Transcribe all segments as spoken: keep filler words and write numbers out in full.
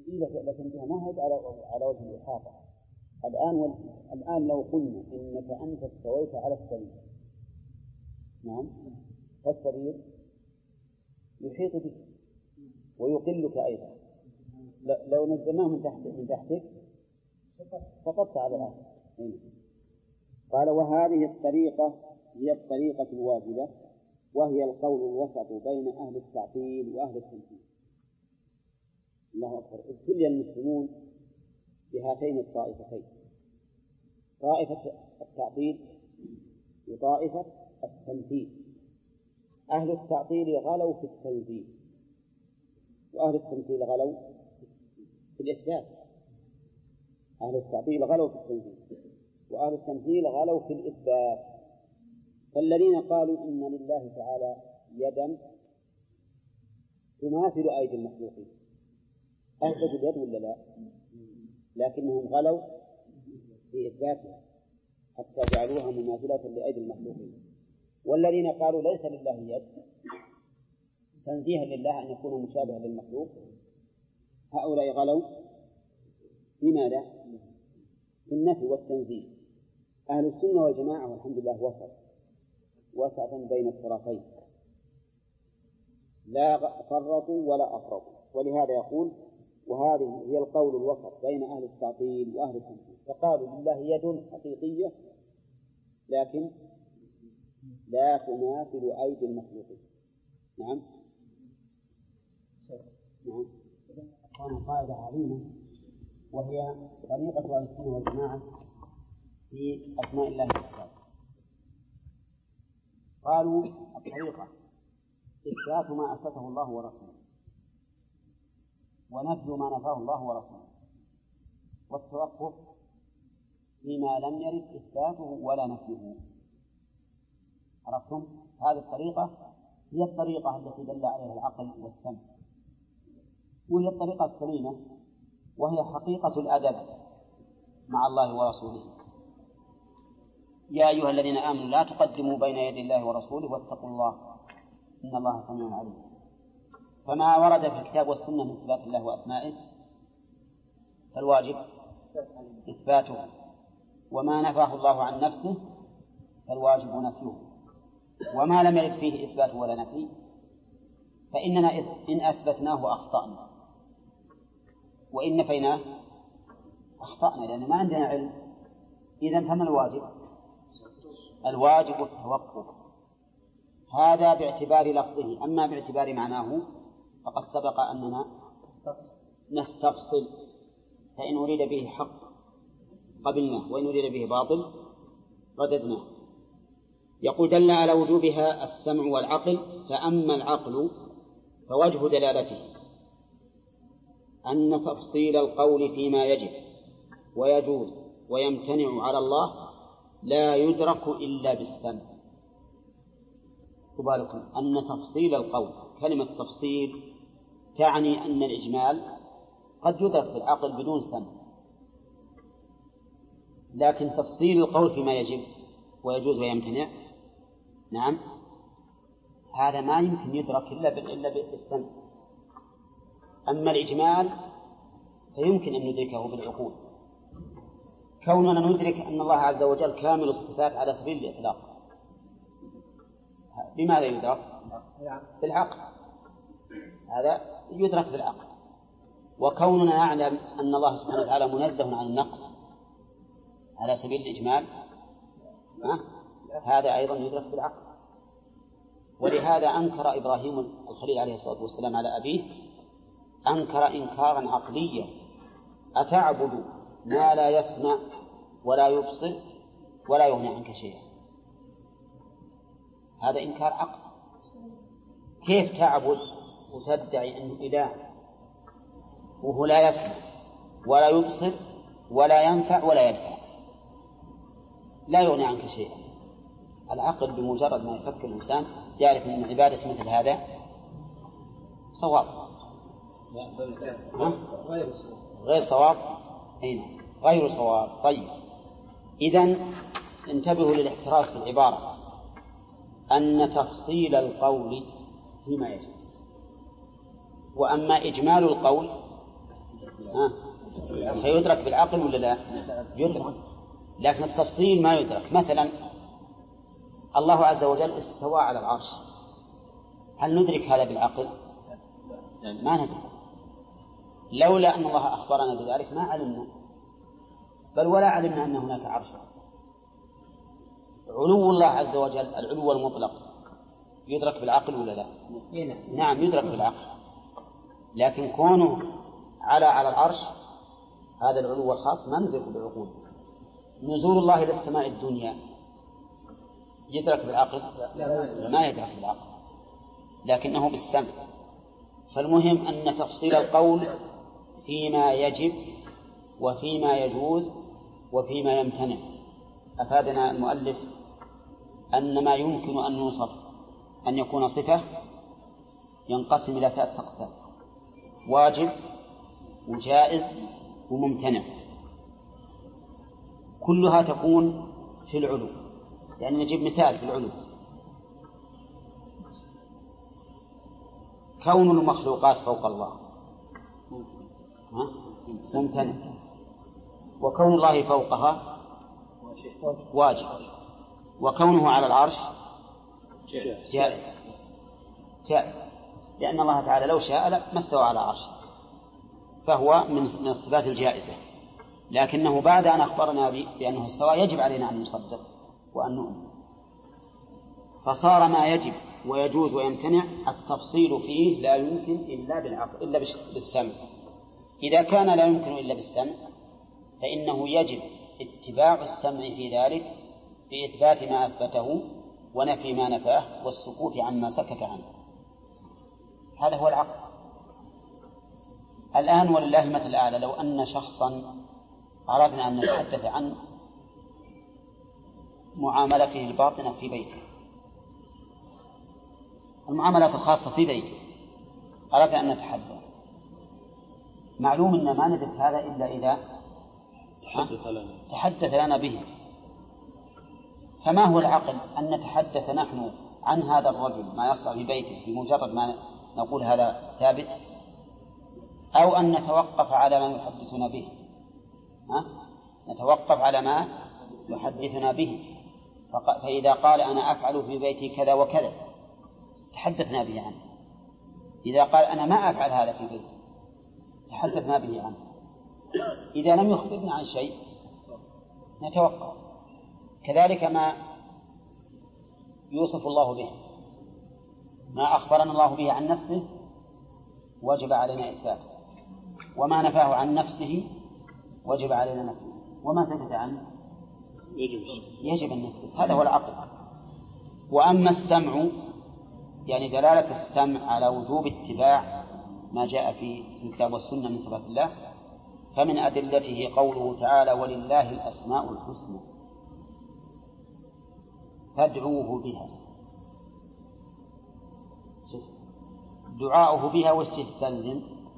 لكن فيها ما هي على على وجه الإحاطة. الآن الآن لو قلنا إنك أنت استويت على السرير، نعم، فالسرير يحيط بك ويقلك أيضا. لو نزلناه من تحت من تحتك سقطت على الأرض. قال وهذه الطريقة هي الطريقة الواجبة، وهي القول الوسط بين أهل التعطيل وأهل التنفيذ. الله أكبر. ابتلي المسلمون بهاتين الطائفتين، طائفة التعطيل وطائفة التنفيذ. أهل التعطيل غلوا في التنزيل، وأهل التنفيذ غلوا في الإثبات. أهل التعطيل غلوا في التنزيل، وأهل التنفيذ غلوا في الإثبات. فالذين قالوا إن لله تعالى يدا تماثل أيدي المخلوقين أثبتوا اليد ولا لا؟ لكنهم غلوا في إثباتها حتى جعلوها مماثلة لأيدي المخلوقين. والذين قالوا ليس لله يد تنزيها لله أن يكون مشابها للمخلوق، هؤلاء غلوا في ماذا؟ في النفي والتنزيه. أهل السنة والجماعة والحمد لله وسط وسط بين الطرفين، لا فرطوا ولا أفرطوا. ولهذا يقول وهذه هي القول الوسط بين أهل التعطيل وأهل التنفيذ. فقالوا لله يد حقيقية لكن لا تماثل أيدي المخلوقين. نعم نعم. كان قاعدة عظيمة، وهي طريقة أهل السنة والجماعة في أسماء الله تعالى. قالوا الطريقة إثبات ما أثبته الله ورسوله، ونفي ما نفاه الله ورسوله، والتوقف فيما لم يرد إثباته ولا نفيه. عرفتم؟ هذه الطريقة هي الطريقة التي دل عليها العقل والسمع، وهي الطريقة السليمة، وهي حقيقة الأدب مع الله ورسوله. يا أيها الذين آمنوا لا تقدموا بين يدي الله ورسوله واتقوا الله إن الله سميع عليم. فما ورد في الكتاب والسنة من صفات الله وأسمائه فالواجب إثباته، وما نفاه الله عن نفسه فالواجب نفيه. وما لم يرد فيه إثبات ولا نفي فإننا إن أثبتناه أخطأنا، وإن نفيناه أخطأنا، لأن ما عندنا علم. إذن فما الواجب؟ الواجب التوقف. هذا باعتبار لفظه. أما باعتبار معناه فقد سبق أننا نستفصل، فإن أريد به حق قبلناه، وإن أريد به باطل رددناه. يقول دل على وجوبها السمع والعقل. فأما العقل فوجه دلالته أن تفصيل القول فيما يجب ويجوز ويمتنع على الله لا يدرك إلا بالسمع. تباركم أن تفصيل القول، كلمة تفصيل تعني أن الإجمال قد يدرك بالعقل بدون سمع، لكن تفصيل القول فيما يجب ويجوز ويمتنع نعم هذا ما يمكن يدرك إلا بالسمع. أما الإجمال فيمكن أن ندركه بالعقول، كوننا ندرك أن الله عز وجل كامل الصفات على سبيل الإطلاق. بماذا يدرك؟ بالعقل. هذا يدرك بالعقل. وكوننا نعلم أن الله سبحانه وتعالى منزه عن النقص على سبيل الإجمال هذا أيضا يدرك بالعقل. ولهذا أنكر إبراهيم الخليل عليه الصلاة والسلام على أبيه، أنكر إنكارا عقليا: أتعبد ما لا يسمع ولا يبصر ولا يغني عنك شيئا. هذا إنكار عقل. كيف تعبد وتدعي أنه إله وهو لا يسمع ولا يبصر ولا ينفع ولا يدفع، لا يغني عنك شيئا؟ العقل بمجرد ما يفكر الإنسان يعرف أن عبادة مثل هذا صواب غير صواب. هنا غير صواب. طيب، إذن انتبهوا للاحتراز في العبارة، أن تفصيل القول فيما يجب، وأما إجمال القول ها؟ فيدرك بالعقل ولا لا؟ يدرك، لكن التفصيل ما يدرك. مثلا الله عز وجل استوى على العرش، هل ندرك هذا بالعقل؟ ما ندرك. لولا أن الله أخبرنا بذلك ما علمنا، بل ولا علمنا أن هناك عرش. علو الله عز وجل العلو المطلق يدرك بالعقل ولا لا؟ نعم يدرك بالعقل، لكن كونه على على العرش هذا العلو الخاص ما ندرك بالعقول. نزول الله إلى السماء الدنيا يدرك بالعقل؟ ما يدرك بالعقل، لكنه بالسمع. فالمهم أن تفصيل القول فيما يجب وفيما يجوز وفيما يمتنع. أفادنا المؤلف أن ما يمكن أن يوصف أن يكون صفة ينقسم إلى ثلاثة أقسام: واجب وجائز وممتنع، كلها تكون في العلو. يعني نجيب مثال في العلو: كون المخلوقات فوق الله ممتنع، وكون الله فوقها واجب، وكونه على العرش جائز جائز لأن الله تعالى لو شاء ما استوى على عرشه، فهو من الصفات الجائزة. لكنه بعد أن أخبرنا بأنه استوى يجب علينا أن نصدق وأن نؤمن. فصار ما يجب ويجوز ويمتنع التفصيل فيه لا يمكن إلا بالعقل إلا بالسمع. إذا كان لا يمكن إلا بالسمع فإنه يجب اتباع السمع في ذلك بإثبات ما أثبته ونفي ما نفاه والسكوت عما سكت عنه. هذا هو العقل. الآن ولله المثل الأعلى، لو أن شخصا أردنا أن نتحدث عن معاملته الباطنة في بيته، المعاملات الخاصة في بيته، أردنا أن نتحدث، معلوم أن ما ندرك هذا إلا إذا تحدث لنا. تحدث لنا به. فما هو العقل أن نتحدث نحن عن هذا الرجل ما يصنع في بيته بمجرد ما نقول هذا ثابت، أو أن نتوقف على ما يحدثنا به؟ ها؟ نتوقف على ما يحدثنا به. فإذا قال أنا أفعل في بيتي كذا وكذا تحدثنا به عنه. إذا قال أنا ما أفعل هذا في بيتي تحدثنا به عنه. إذا لم يخبرنا عن شيء نتوقف. كذلك ما يوصف الله به، ما أخبرنا الله به عن نفسه وجب علينا إثباته، وما نفاه عن نفسه وجب علينا نفسه، وما ثبت عنه يجب أن نثبت. هذا هو العقل. وأما السمع يعني دلالة السمع على وجوب اتباع ما جاء في الكتاب والسنة من صفات الله، فمن أدلته قوله تعالى ولله الأسماء الحسنى فادعوه بها. دعاؤه بها واستلزم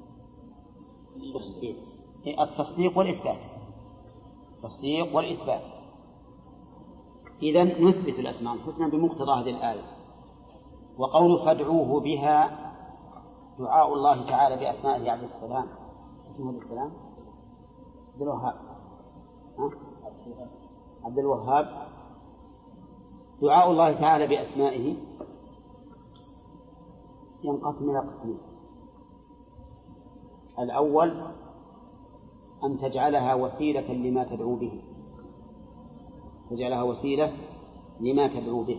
التصديق والإثبات، التصديق والإثبات. إذن نثبت الأسماء الحسنى بمقتضى هذه الآية. وقول فادعوه بها دعاء الله تعالى بأسمائه عبد السلام، اسمه عبد السلام عبد الوهاب، عبد الوهاب. دعاء الله تعالى بأسمائه ينقسم إلى قسمين: الأول أن تجعلها وسيلة لما تدعو به، تجعلها وسيلة لما تدعو به،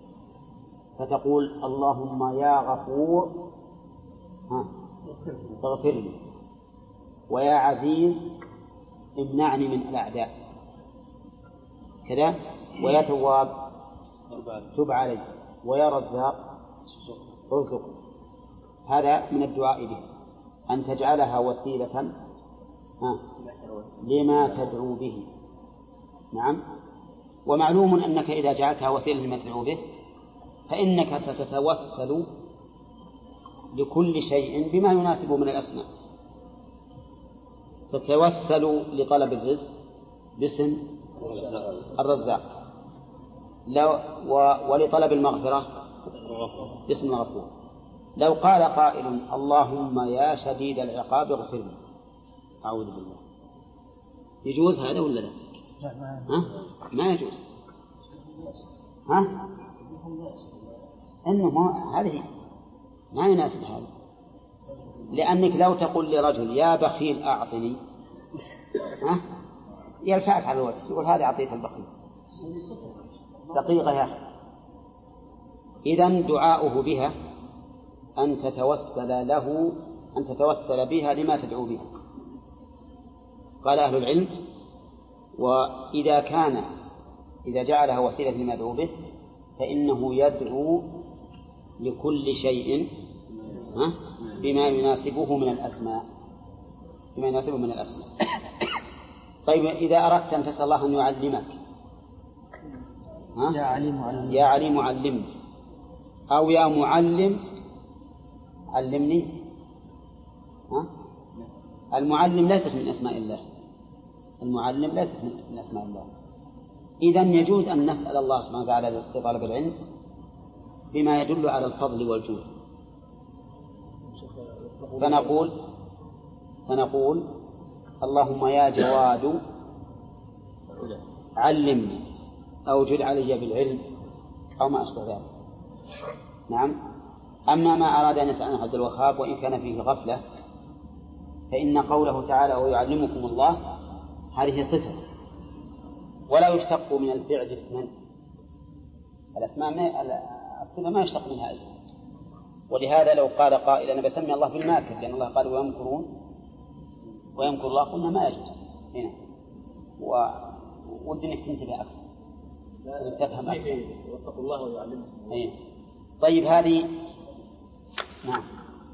فتقول اللهم يا غفور اغفر لي، ويا عزيز امنعني من الأعداء كذا، ويا تواب تب علي، ويا رزاق ارزق. هذا من الدعاء به، أن تجعلها وسيلة لما تدعو به. نعم. ومعلوم أنك إذا جعلتها وسيلة لما تدعو به فإنك ستتوسل لكل شيء بما يناسب من الأسماء. تتوسل لطلب الرزق باسم الرزاق، لو ولطلب المغفرة باسم الغفور. لو قال قائل اللهم يا شديد العقاب اغفر لي، أعوذ بالله. يجوز هذا ولا لا؟ ها؟ ما يجوز. ها؟ إنه ما هذه ما يناسب هذا، لأنك لو تقول لرجل يا بخيل أعطني، ها؟ يرفعك على الوجه يقول هذا أعطيت البخيل. دقيقة يا أخي. إذن دعاؤه بها أن تتوسل له أن تتوسل بها لما تدعو بها. قال أهل العلم: وإذا كان إذا جعلها وسيلة لما يدعو به فإنه يدعو لكل شيء بما يناسبه من الأسماء بما يناسبه من الأسماء. طيب إذا أردت أن تسأل الله أن يعلمك، ها؟ يا عليم علمني، يا عليم علمني، أو يا معلم علمني. ها؟ المعلم ليست من أسماء الله، المعلم ليست من أسماء الله. إذن يجوز أن نسأل الله سبحانه وتعالى لطلب العلم بما يدل على الفضل والجود، فنقول فنقول اللهم يا جواد علمني أو جد علي بالعلم أو ما أشبه ذلك. نعم. أما ما أراد أن يسأل عن عبد الوهاب وإن كان فيه غفلة فإن قوله تعالى ويعلمكم الله هذه صفة ولا يشتق من الفعل اسما. الأسماء ما الصفة ما يشتق منها اسم، ولهذا لو قال قائل أنا بسمي الله بالماكر لأن الله قال ويمكرون ويمكر الله قلنا ما يجوز هنا، وودي انك تنتبه أكثر تفهم أكثر. واتقوا الله ويعلمكم. أيه. طيب هذه نعم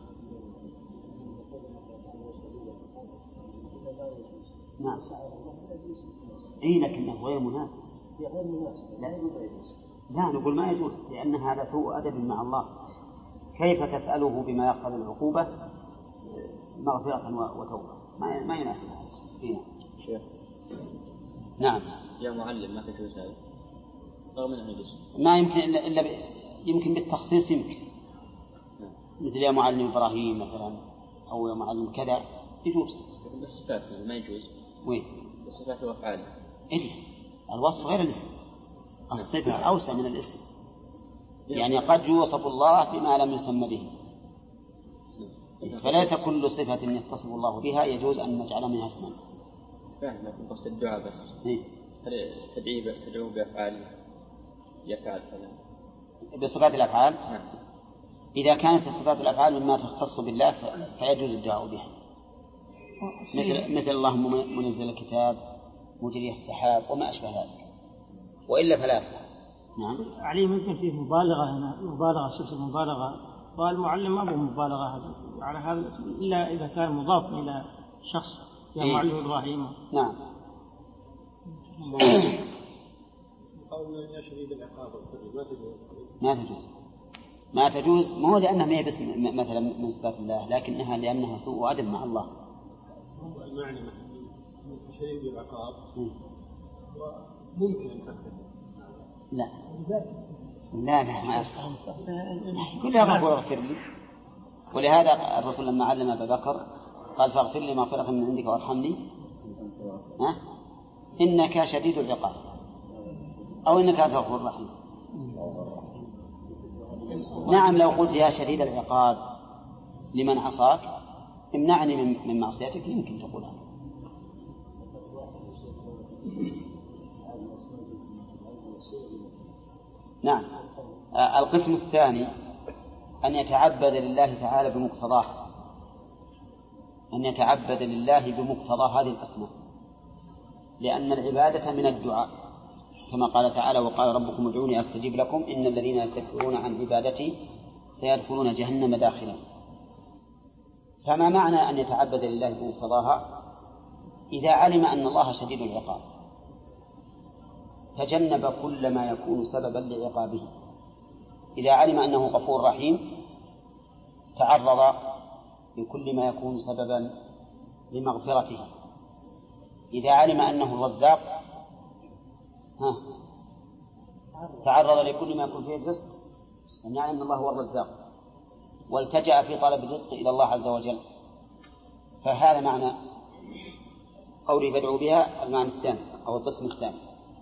نعم اي لكنه غير مناسب. غير مناسب لا. لا نقول ما يجوز لأن هذا سوء أدب مع الله. كيف تسأله بما يقتضي العقوبة مغفرة وتوبة؟ ما ما يناسب هذا. شيخ نعم يا معلم ما تجوز هذا رغم أنه يجوز. ما يمكن إلا, إلا ب... يمكن بالتخصيص يمكن. نعم. مثل يا معلم إبراهيم مثلا أو يا معلم كذا يجوز. الصفات ما يجوز. وين؟ الصفات وأفعال. إيه الوصف غير الاسم. الصفة أوسع من الاسم. يعني قد يوصف الله بما لم يسمى به، فليس كل صفة يتصف الله بها يجوز أن نجعل منها اسما. فاهم لكن قصد الدعاء بس. إيه؟ تدعيه تدعوه بأفعال يفعل كلام. بصفات الأفعال. نعم. إذا كانت صفات الأفعال مما تختص بالله فيجوز الدعاء بها. مثل مثل اللهم منزل الكتاب مجري السحاب وما أشبه ذلك، وإلا فلا يصح. نعم. عليه ممكن فيه مبالغة هنا، مبالغة شخص مبالغة، والمعلم ما هو مبالغة هذا على هذا إلا إذا كان مضاف إلى شخص يا إيه؟ معلم إبراهيم. نعم. قول يا شديد العقاب ما تجوز ما تجوز مو لأنها ما هي باسم مثلا من صفات الله، لكنها لأنها سوء أدب مع الله. هو المعنى من شديد العقاب وممكن أن تكتب. لا لا لا ما أصح. كلها غفور اغفر لي. ولهذا الرسول لما علم أبا بكر قال فاغفر لي مغفرة من عندك وارحمني ها إنك شديد العقاب أو إنك أنت غفور رحيم. نعم لو قلت يا شديد العقاب لمن عصاك امنعني من معصيتك يمكن تقولها. نعم. القسم الثاني أن يتعبد لله تعالى بمقتضاه، أن يتعبد لله بمقتضى هذه الأسماء، لأن العبادة من الدعاء كما قال تعالى وقال ربكم ادعوني أستجيب لكم إن الذين يستكبرون عن عبادتي سيدخلون جهنم داخلا. فما معنى أن يتعبد لله بمقتضاها؟ إذا علم أن الله شديد العقاب تجنب كل ما يكون سببا لعقابه. إذا علم أنه غفور رحيم تعرض لكل ما يكون سببا لمغفرته. إذا علم أنه الرزاق ها تعرض لكل ما يكون فيه الرزق أن يعلم أن الله هو الرزاق والتجأ في طلب الرزق إلى الله عز وجل. فهذا معنى قوله فادعوا بها المعنى الثاني أو القسم الثاني.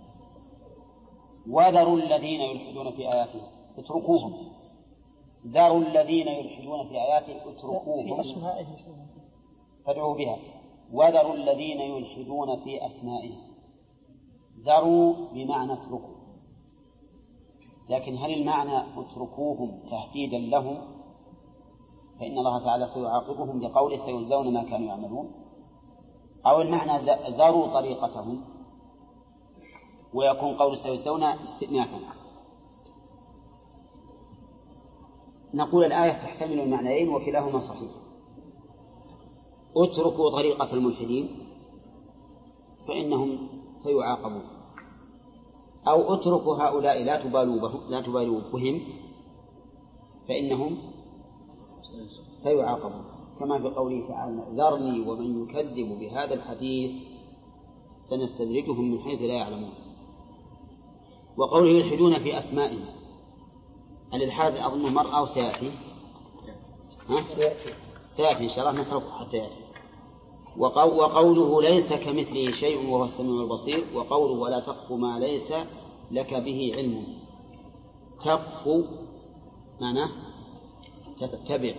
وذروا الذين يلحدون في آياته اتركوهم. ذروا الذين يلحدون في آياته اتركوهم فادعوا بها. وذروا الذين يلحدون في أسمائه. ذروا بمعنى اتركوا، لكن هل المعنى اتركوهم تهديدا لهم؟ فإن الله تعالى سيعاقبهم بقوله سيجزون ما كانوا يعملون، أو المعنى ذروا طريقتهم ويكون قول سيجزون استئنافا. نقول الآية تحتمل المعنيين وكلاهما صحيح. اتركوا طريقة الملحدين فإنهم سيعاقبون، أو اتركوا هؤلاء لا تبالوا بهم, لا تبالوا بهم فإنهم سيعاقبون، كما في قوله تعالى ذرني ومن يكذب بهذا الحديث سنستدرجهم من حيث لا يعلمون. وقوله يلحدون في أسمائه، الإلحاد أظن مر أو سيأتي ها؟ سيأتي إن شاء الله نتركه حتى يأتي. وقوله ليس كمثله شيء وهو السميع البصير، وقوله ولا تقف ما ليس لك به علم. تقف معناه تتبع،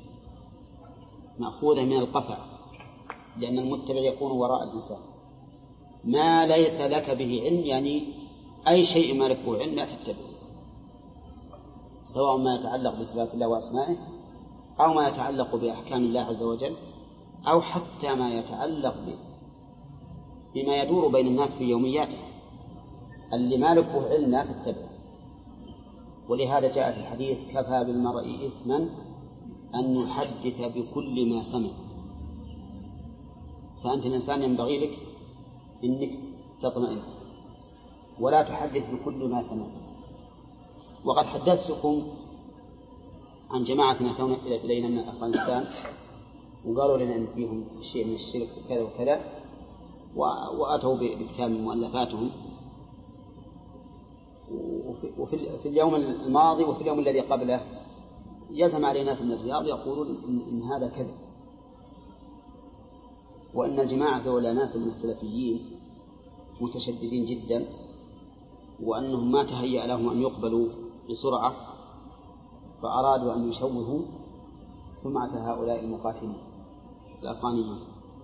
مأخوذة من القفع، لأن المتبع يكون وراء الإنسان. ما ليس لك به علم يعني أي شيء ما لك به علم لا تتبع، سواء ما يتعلق بصفات الله وأسمائه أو ما يتعلق بأحكام الله عز وجل، أو حتى ما يتعلق بما يدور بين الناس في يومياته. اللي ما لك به علم لا تتبع. ولهذا جاء في الحديث كفى بالمرء إثما أن يحدث بكل ما سمع. فأنت الإنسان ينبغي لك أنك تطمئن ولا تحدث بكل ما سمعت. وقد حدثتكم عن جماعة أتون إلينا من أفغانستان وقالوا لنا أن فيهم شيء من الشرك وكذا وكذا، وأتوا بكتاب من مؤلفاتهم. وفي اليوم الماضي وفي اليوم الذي قبله يزم عليه ناس من الرياض يقولون إن, إن هذا كذب، وأن الجماعة ذولا ناس من السلفيين متشددين جدا، وأنهم ما تهيأ لهم أن يقبلوا بسرعة، فأرادوا أن يشوهوا سمعة هؤلاء المقاتلين الأفغانيين.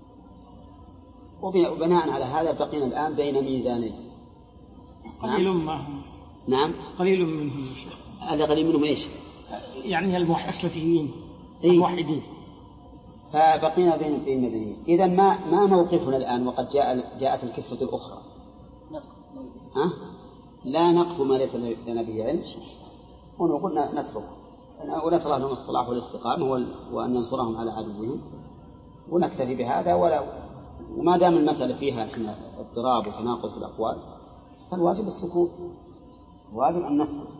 وبناء على هذا بقينا الآن بين ميزانين. قليل معهم. نعم قليل منهم. هذا قليل منهم إيش؟ يعني المحسلفيين الموحدين. فبقينا بين بين ميزانين. إذا ما ما موقفنا الآن وقد جاء جاءت الكفة الأخرى؟ ها؟ لا نقف ما ليس لنا به علم ونقول نترك، ونسأل الله لهم الصلاح والاستقامة وأن ينصرهم على عدوهم، ونكتفي بهذا. ولا وما دام المسألة فيها احنا اضطراب وتناقض في الأقوال فالواجب السكوت، واجب أن نسكت.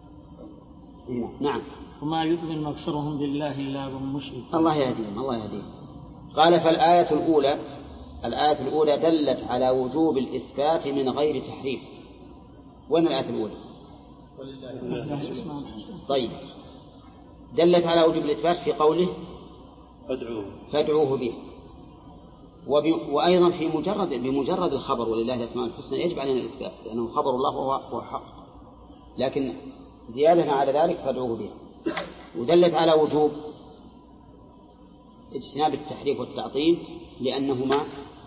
نعم. وما يؤمن أكثرهم بالله إلا وهم مشركون. الله يهديهم الله يهديهم. قال فالآية الأولى الآية الأولى دلت على وجوب الإثبات من غير تحريف. وين الآية الأولى؟ طيب، دلت على وجوب الإثبات في قوله فادعوه فادعوه به، وأيضا في مجرد بمجرد الخبر ولله الأسماء الحسنى يجب علينا الإثبات لأنه خبر الله وهو حق، لكن زيادة على ذلك فادعوه به. ودلت على وجوب اجتناب التحريف والتعطيل لأنهما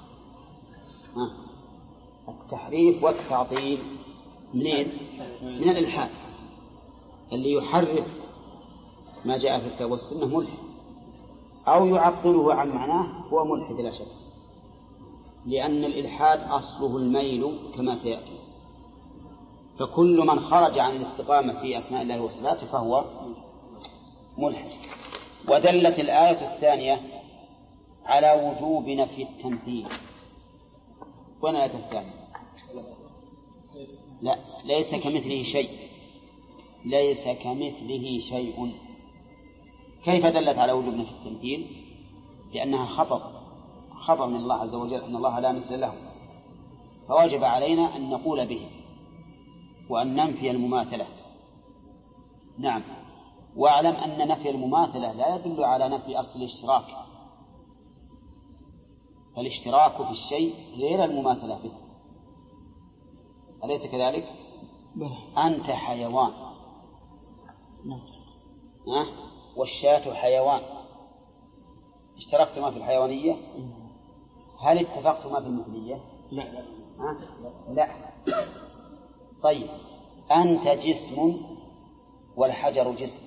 التحريف والتعطيل منين؟ من الإلحاد. اللي يحرف ما جاء في الكتاب والسنة ملحد، أو يعطله عن معناه هو ملحد لا شك، لأن الإلحاد أصله الميل كما سيأتي. فكل من خرج عن الاستقامة في أسماء الله وصفاته فهو ملحد. ودلت الآية الثانية على وجوب نفي التمثيل. وين الآية الثانية؟ لا، ليس كمثله شيء. ليس كمثله شيء. كيف دلت على وجوب نفي التمثيل؟ لأنها خطر خطر من الله عز وجل أن الله لا مثل له، فواجب علينا أن نقول به وأن ننفي المماثلة. نعم. واعلم أن نفي المماثلة لا يدل على نفي أصل الاشتراك، فالاشتراك في الشيء غير المماثلة به، أليس كذلك؟ أنت حيوان أه؟ والشاة حيوان، اشتركتما في الحيوانية، هل اتفقتما في المثلية؟ لا. أه؟ لا. طيب أنت جسم والحجر جسم،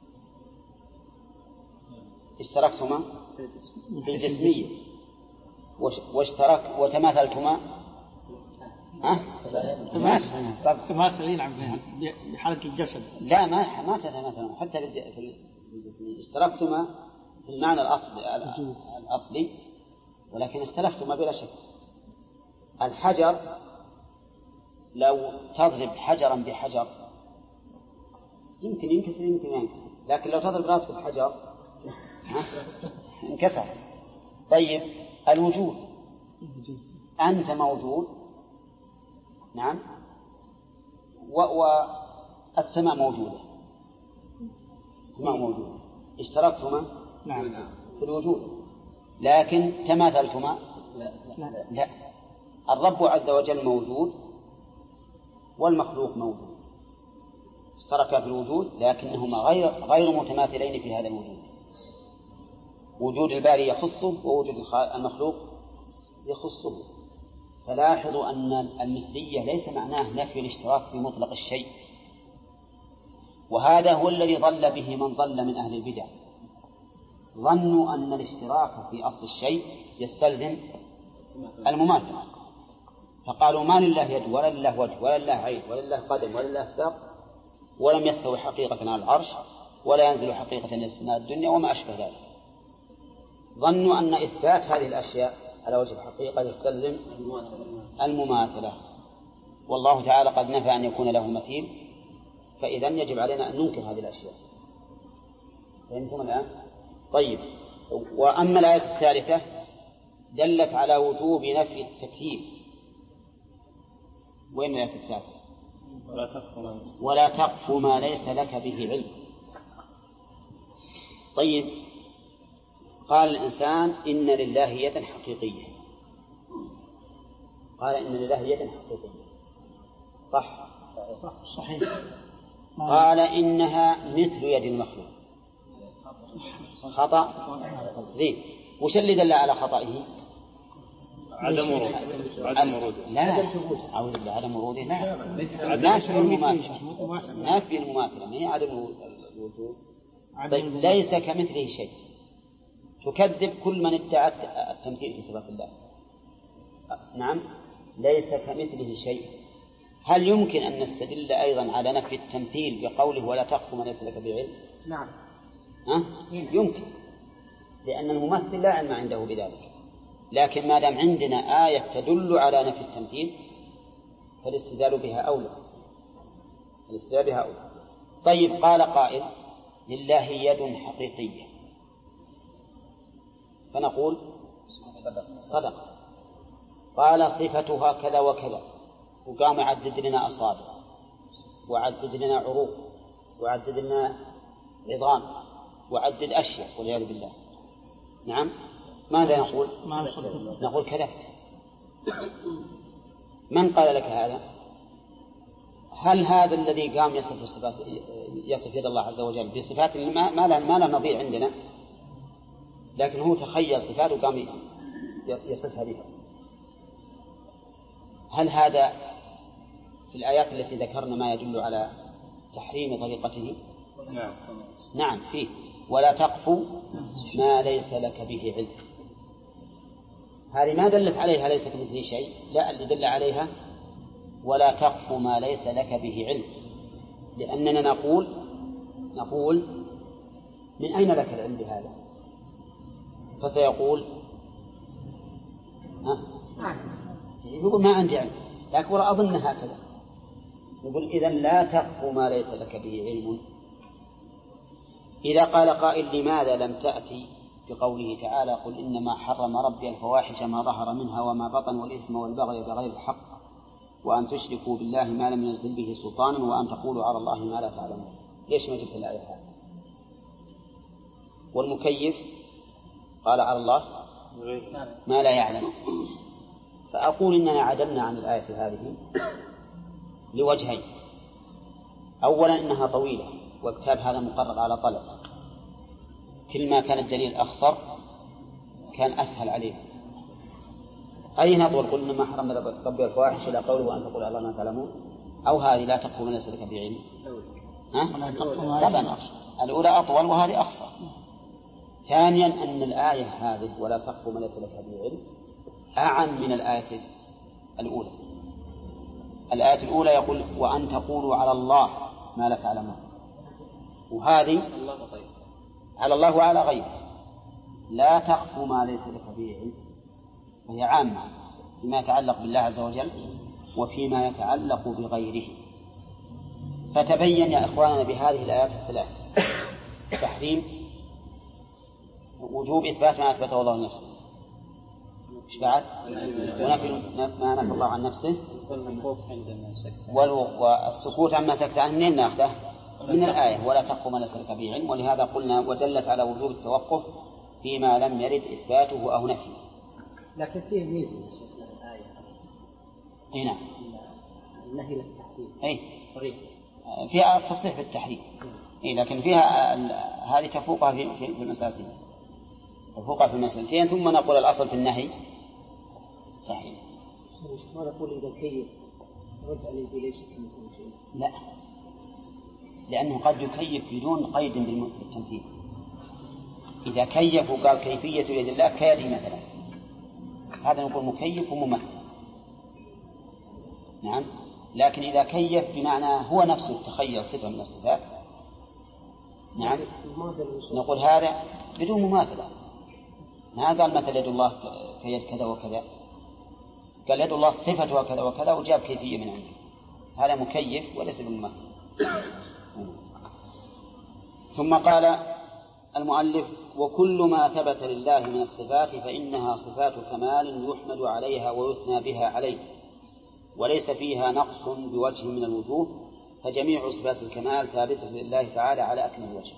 اشتركتما في الجسمية واشترك وتماثلتما ها؟ تماثلين بحركة الجسد. لا ما ما تتماثلون حتى في الجسمية، اشتركتما في المعنى الأصلي الأصلي ولكن اختلفتما بلا شك. الحجر لو تضرب حجرا بحجر يمكن ينكسر يمكن ما ينكسر، لكن لو تضرب راسك بحجر انكسر. طيب الوجود، أنت موجود نعم، والسماء موجودة، السماء موجودة، اشتركتما نعم في الوجود لكن تماثلتما لا. لا. الرب عز وجل موجود والمخلوق موجود، اشتركا في الوجود لكنهما غير غير متماثلين في هذا الوجود. وجود الباري يخصه ووجود المخلوق يخصه. فلاحظوا أن المثلية ليس معناه نفي الاشتراك في مطلق الشيء، وهذا هو الذي ضل به من ضل من أهل البدع. ظنوا أن الاشتراك في أصل الشيء يستلزم المماثلة، فقالوا ما لله يد ولا لله وجه ولا لله عين ولا لله قدم ولا لله ساق ولم يستوي حقيقة على العرش ولا ينزل حقيقة إلى السماء الدنيا وما أشبه ذلك. ظنوا أن إثبات هذه الأشياء على وجه الحقيقة يستلزم المماثلة، والله تعالى قد نفى أن يكون له مثيل، فإذا يجب علينا أن ننكر هذه الأشياء. فهمتم الآن؟ طيب، وأما الآية الثالثة دلت على وجوب نفي التكييف. وين الآية الثالثة؟ ولا تقف ما ليس لك به علم. طيب، قال الإنسان إن لله يدا حقيقية، قال إن لله يدا حقيقية، صح؟ صحيح. قال إنها مثل يد المخلوق، خطأ. زين، وش اللي دل على خطئه؟ عدم ورود عدم ورود لا أعوذ بالله عدم وروده. لا، نافي المماثلة، نافي المماثلة ما هي عدم الوجود. طيب، ليس كمثله شيء، تكذب كل من ادعى التمثيل في صفات الله. نعم، ليس كمثله شيء. هل يمكن أن نستدل أيضا على نفي التمثيل بقوله ولا تقف ما ليس لك بعلم؟ نعم. أه؟ يمكن، لأن الممثل لا علم عنده بذلك. لكن ما دام عندنا آية تدل على نفي التمثيل فالاستدلال بها أولى، الاستدلال بها أولى. طيب، قال قائل لله يد حقيقية، فنقول صدق. قال صفتها كذا وكذا، وقام يعدد لنا أصابع وعدد لنا عروق وعدد لنا عظام وعدد أشياء والعياذ بالله. نعم، ماذا نقول؟ نقول كذبت. من قال لك هذا؟ هل هذا الذي قام يصف الصفات يصف يد الله عز وجل بصفات ما لا ما لا نظير عندنا، لكن هو تخيل صفات وقام يصفها بها؟ هل هذا في الآيات التي ذكرنا ما يدل على تحريم طريقته؟ نعم نعم فيه. ولا تقف ما ليس لك به علم، هذه ما دلت عليها ليس كمثله شيء، لا، اللي دل عليها ولا تقف ما ليس لك به علم، لأننا نقول نقول من أين لك العلم بهذا؟ فسيقول ها؟ يقول ما عندي علم، لكن ولا أظن هكذا. يقول إذن لا تقف ما ليس لك به علم. إذا قال قائل لماذا لم تأتي بقوله تعالى قل إنما حرم ربي الفواحش ما ظهر منها وما بطن والإثم والبغي بغير الحق وأن تشركوا بالله ما لم ينزل به سلطانا وأن تقولوا على الله ما لا تعلمون؟ ليش ما جبت الآية هذه؟ والمكيف قال على الله ما لا يعلم. فأقول إننا عدلنا عن الآية هذه لوجهين. أولا إنها طويلة، والكتاب هذا مقرر على طلب، كل ما كان الدليل أخصر كان أسهل عليه. أي نطول قلنا ما حرم ربي الفواحش إلى قوله وأن تقول الله ما تعلمون، أو هذه لا تقوم من لك بعلم. طبعا الأولى أطول وهذه أخصر. ثانيا أن الآية هذه ولا تقوم من لك بعلم أعم من الآية الأولى. الآية الأولى يقول وأن تقولوا على الله ما لا تعلمون، وهذه على الله وعلى غيره. لا تقف ما ليس لك به علم، وهي عامة فيما يتعلق بالله عز وجل وفيما يتعلق بغيره. فتبين يا إخواننا بهذه الآيات الثلاث: تحريم، وجوب إثبات ما أثبته الله لنفسه، إيش بعد؟ ونفي ما نفى الله عن نفسه، والسكوت عما سكت عنه. منين ناخذه؟ من الآية ولا تقف ما ليس لك به علم. ولهذا قلنا ودلت على وجوب التوقف فيما لم يرد إثباته أو نفيه. لكن فيه ميزة الآية. أي نعم. النهي للتحريم. أي. صريح. فيها تصريح بالتحريم. أي لكن فيها هذه تفوقها في في المسألتين. تفوقها في المسألتين ثم نقول الأصل في النهي تحريم. ما نقول إذا كيف رد عليه ليس كمثله شيء. لا، لأنه قد يكيف بدون قيد بالتمثيل. إذا كيف وقال كيفية يد الله كيدي مثلا، هذا نقول مكيف وممثل. نعم. لكن إذا كيف بمعنى هو نفسه تخيل صفة من الصفات، نعم، نقول هذا بدون مماثلة. ما قال مثل يد الله كيد كذا وكذا، قال يد الله صفتها كذا وكذا وجاب كيفية من عنده، هذا مكيف وليس بمماثل. ثم قال المؤلف وكل ما ثبت لله من الصفات فإنها صفات كمال يحمد عليها ويثنى بها عليه، وليس فيها نقص بوجه من الوجوه، فجميع صفات الكمال ثابتة لله تعالى على أكمل وجه.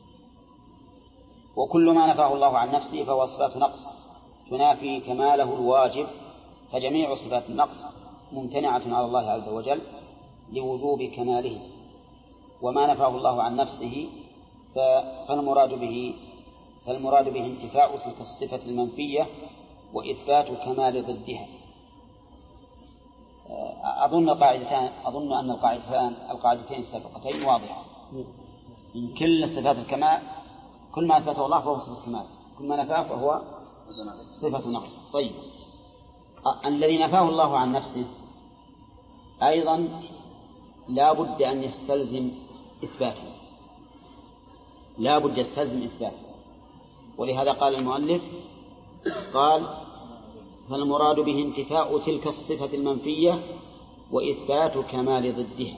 وكل ما نفاه الله عن نفسه فهو صفات نقص تنافي كماله الواجب، فجميع صفات النقص ممتنعة على الله عز وجل لوجوب كماله. وما نفاه الله عن نفسه فالمراد به فالمراد به انتفاء تلك الصفة المنفية وإثبات كمال ضدها. أظن قاعدتان أظن أن القاعدتان القاعدتين السابقتين واضحة. من كل صفات الكمال، كل ما أثبته الله فهو صفة كمال، كل ما نفاه فهو صفة نقص. طيب، الذي نفاه الله عن نفسه أيضا لا بد أن يستلزم إثباته، لا بد يستلزم إثباته. ولهذا قال المؤلف قال فالمراد به انتفاء تلك الصفة المنفية وإثبات كمال ضدها.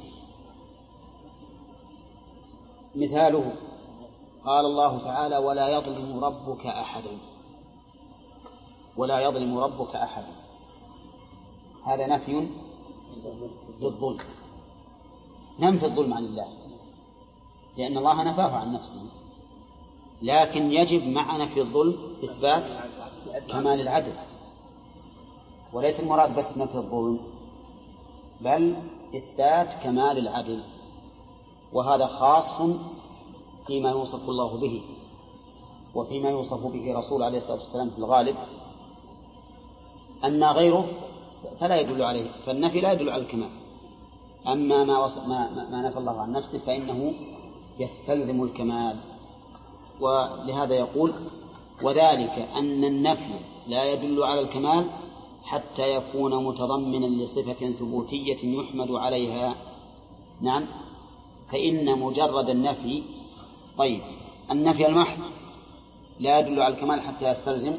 مثاله قال الله تعالى ولا يظلم ربك أحدا، ولا يظلم ربك أحدا، هذا نفي للظلم، ننفي الظلم عن الله لأن الله نفاه عن نفسه، لكن يجب مع نفي الظلم إثبات كمال العدل. وليس المراد بس نفي الظلم بل إثبات كمال العدل، وهذا خاص فيما يوصف الله به وفيما يوصف به رسول عليه الصلاة والسلام في الغالب. أما غيره فلا يدل عليه، فالنفي لا يدل على الكمال. أما ما, وصف ما, ما نفى الله عن نفسه فإنه يستلزم الكمال. ولهذا يقول وذلك أن النفي لا يدل على الكمال حتى يكون متضمنا لصفة ثبوتية يحمد عليها. نعم، فإن مجرد النفي، طيب النفي المحض لا يدل على الكمال حتى يستلزم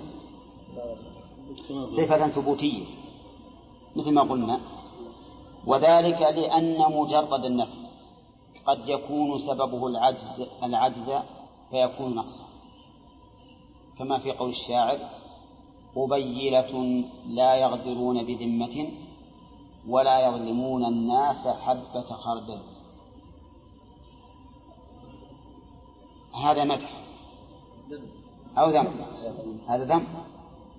صفة ثبوتية مثل ما قلنا. وذلك لأن مجرد النفي قد يكون سببه العجز العجز فيكون نقصا، كما في قول الشاعر قبيلة لا يغدرون بذمة ولا يظلمون الناس حبة خردل. هذا مدح أو ذم؟ هذا ذم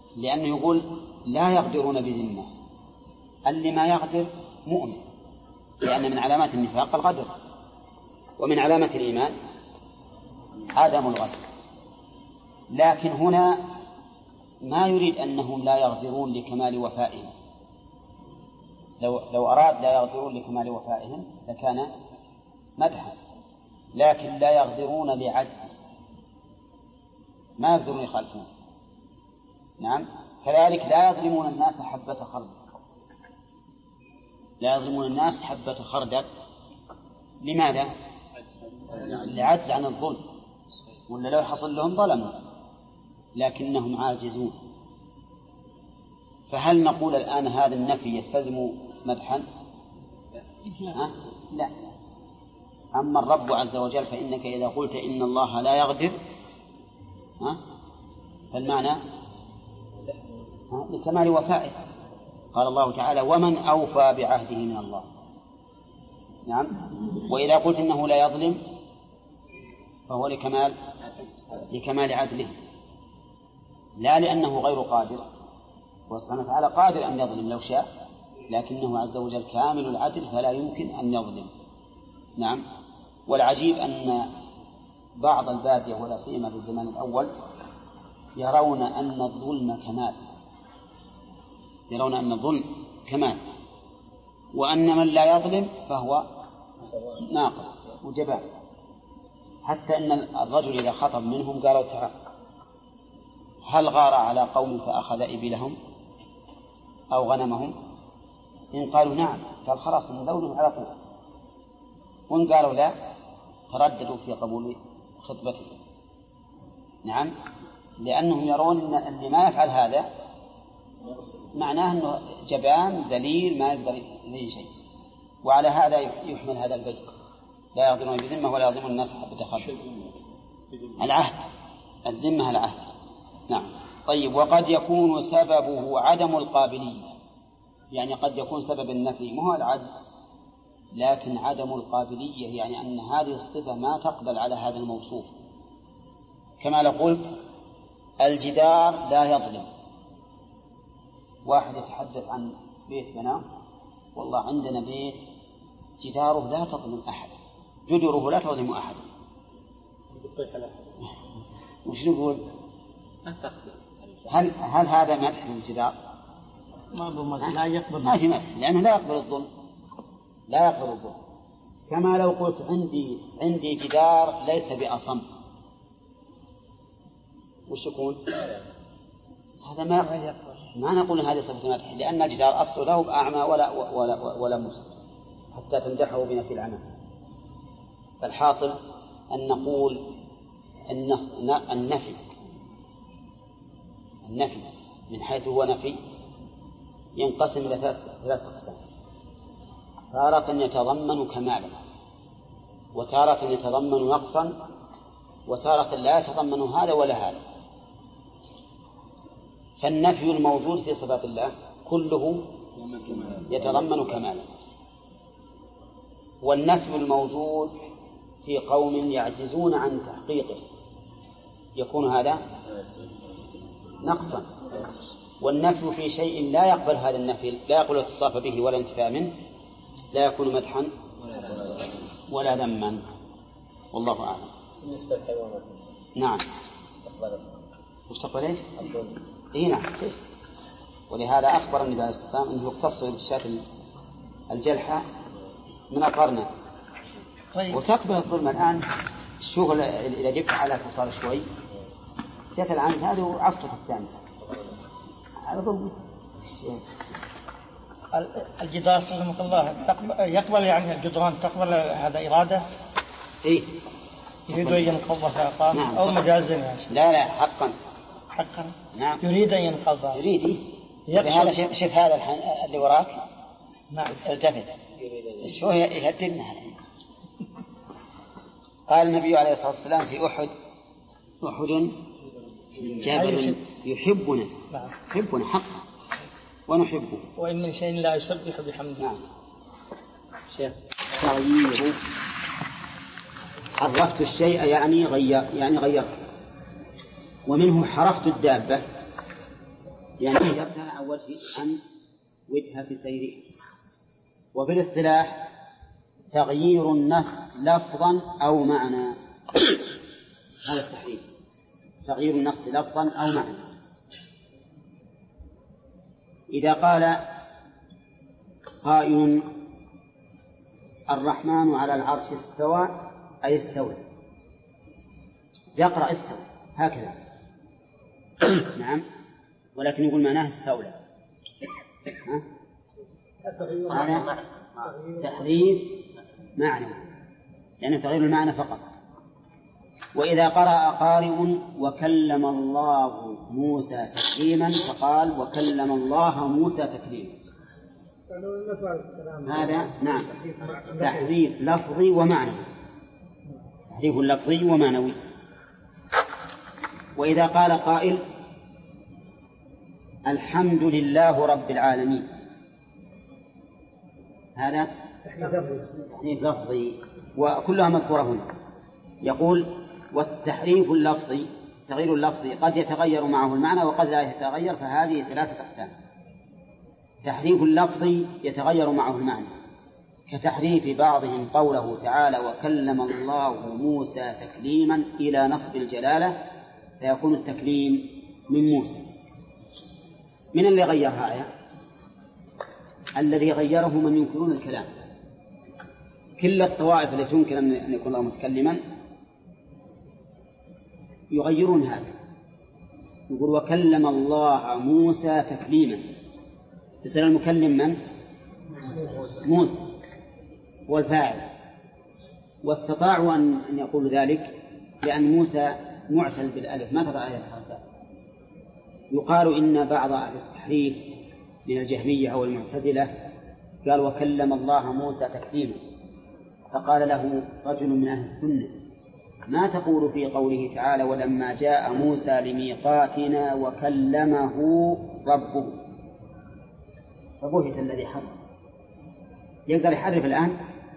لأنه يقول لا يغدرون بذمة، اللي ما يغدر مؤمن، لأن من علامات النفاق الغدر، ومن علامة الإيمان عدم الغدر. لكن هنا ما يريد أنهم لا يغدرون لكمال وفائهم، لو, لو أراد لا يغدرون لكمال وفائهم لكان مدحا، لكن لا يغدرون لعجز، ما يغدرون يخالفون. نعم. كذلك لا يظلمون الناس حبة خردل، لا يظلمون الناس حبة خردل. لماذا؟ لعجز عن الظلم، ولا لو حصل لهم ظلموا، لكنهم عاجزون. فهل نقول الآن هذا النفي يستلزم مدحا؟ لا. لا. أما الرب عز وجل فإنك إذا قلت إن الله لا يغدر فالمعنى لكمال وفائه. قال الله تعالى ومن أوفى بعهده من الله. نعم. وإذا قلت إنه لا يظلم فهو لكمال لكمال عدله، لا لأنه غير قادر، وسبحانه وتعالى قادر أن يظلم لو شاء، لكنه عز وجل كامل العدل فلا يمكن أن يظلم. نعم. والعجيب أن بعض البادية ولا سيما في الزمان الأول يرون أن الظلم كمال، يرون أن الظلم كمال، وأن من لا يظلم فهو ناقص وجبان. حتى أن الرجل إذا خطب منهم قالوا ترى هل غار على قوم فأخذ إبلهم أو غنمهم؟ إن قالوا نعم قال خلاص نذوله على طول، وإن قالوا لا ترددوا في قبول خطبته. نعم. لأنهم يرون أن اللي ما يفعل هذا معناه أنه جبان ذليل ما يقدر يلي شيء. وعلى هذا يحمل هذا البيت لا يغدرون بذمة ولا يظلمون الناس حبة خردل. العهد الذمة العهد. نعم. طيب. وقد يكون سببه عدم القابلية، يعني قد يكون سبب النفي ما هو العجز لكن عدم القابلية، يعني أن هذه الصفة ما تقبل على هذا الموصوف. كما لو قلت الجدار لا يظلم، واحد يتحدث عن بيت بناه والله عندنا بيت جداره لا تظلم أحد، جدره لا تظلم أحد. وش نقول؟ هل هل هذا مدح للجدار؟ ما لا يقبل، ما في مدح، لأنه لا يقبل الظلم، لا يقبل الظلم. كما لو قلت عندي عندي جدار ليس بأصم، وش يكون؟ هذا ما ما نقول هذه صفة مدح، لأن الجدار أصله له بأعمى ولا ولا ولا مسلم حتى تمدحه بنفي العمى. فالحاصل أن نقول النفي النفي من حيث هو نفي ينقسم إلى ثلاث أقسام: تارة يتضمن كمالا، وتارة يتضمن نقصا، وتارة لا يتضمن هذا ولا هذا. فالنفي الموجود في صفات الله كله يتضمن كمالا، والنفي الموجود في قوم يعجزون عن تحقيقه يكون هذا نقصا، والنفي في شيء لا يقبل هذا النفي، لا يقبل اتصاف به ولا انتفاع منه، لا يكون مدحا ولا ذما. والله أعلم. بالنسبة للحيوانات نعم. وش تقبل ايش؟ اي نعم. ولهذا أخبر النبي عليه الصلاة والسلام أنه يقتص الشاة الجلحة من القرن. طيب. وتقبل الظلم الآن الشغل إذا جبت على فصار شوي جت العن هذا وعفت الثاني على ظلم. الجدار سلمك الله يقبل يعني الجدران تقبل هذا إرادة؟ إيه يريد أن ينقضها قام نعم. أو مجازا يعني. لا لا حقا حقا نعم. يريد أن ينقضها. يريد هذا شوف, شوف هذا اللي وراك نعم. التفت شو يهدمنا. قال النبي عليه الصلاة والسلام في أحد: أحد جبل يحبنا نعم. يحبنا حقا ونحبه وإن من شيء لا يسبح بحمده. نعم. شيخ تغييره حرفت الشيء يعني غير يعني غير، ومنه حرفت الدابة يعني يرتفع عن وجه عن وجهة سيره. وفي الاصطلاح تغيير النص لفظا أو معنى، هذا التحريف، تغيير النص لفظا أو معنى. إذا قال قائل الرحمن على العرش استوى أي استوى، يقرأ استوى هكذا نعم، ولكن يقول معناه استولى. هذا تحريف معنى، يعني تغيير المعنى فقط. وإذا قرأ قارئ وكلم الله موسى تكليما فقال وكلم الله موسى تكليما، هذا نعم تحريف لفظي ومعنوي، تحريف لفظي ومعنوي. وإذا قال قائل الحمد لله رب العالمين، هذا تحريف لفظي، وكلها مذكورة هنا. يقول والتحريف اللفظي تغيير اللفظي قد يتغير معه المعنى وقد لا يتغير، فهذه ثلاثة أقسام. تحريف اللفظي يتغير معه المعنى، كتحريف بعضهم قوله تعالى وكلم الله موسى تكليما إلى نصب الجلالة، فيكون التكليم من موسى. من اللي غيرها آية؟ الذي غيره من ينكرون الكلام. كل الطوائف التي تنكر أن يكون الله متكلما يغيرون هذا، يقول وكلم الله موسى تكليما، تسأل المكلم من؟ موسى هو الفاعل. واستطاعوا أن يقولوا ذلك لأن موسى معتل بالألف ما تضع آية الحرفاء. يقال إن بعض أهل التحريف من الجهمية أو المعتزلة قال وكلم الله موسى تكليما، فقال له رجل من أهل السنة ما تقول في قوله تعالى ولما جاء موسى لميقاتنا وكلمه ربه؟ فبهت الذي حرف، يقدر يحرف الآن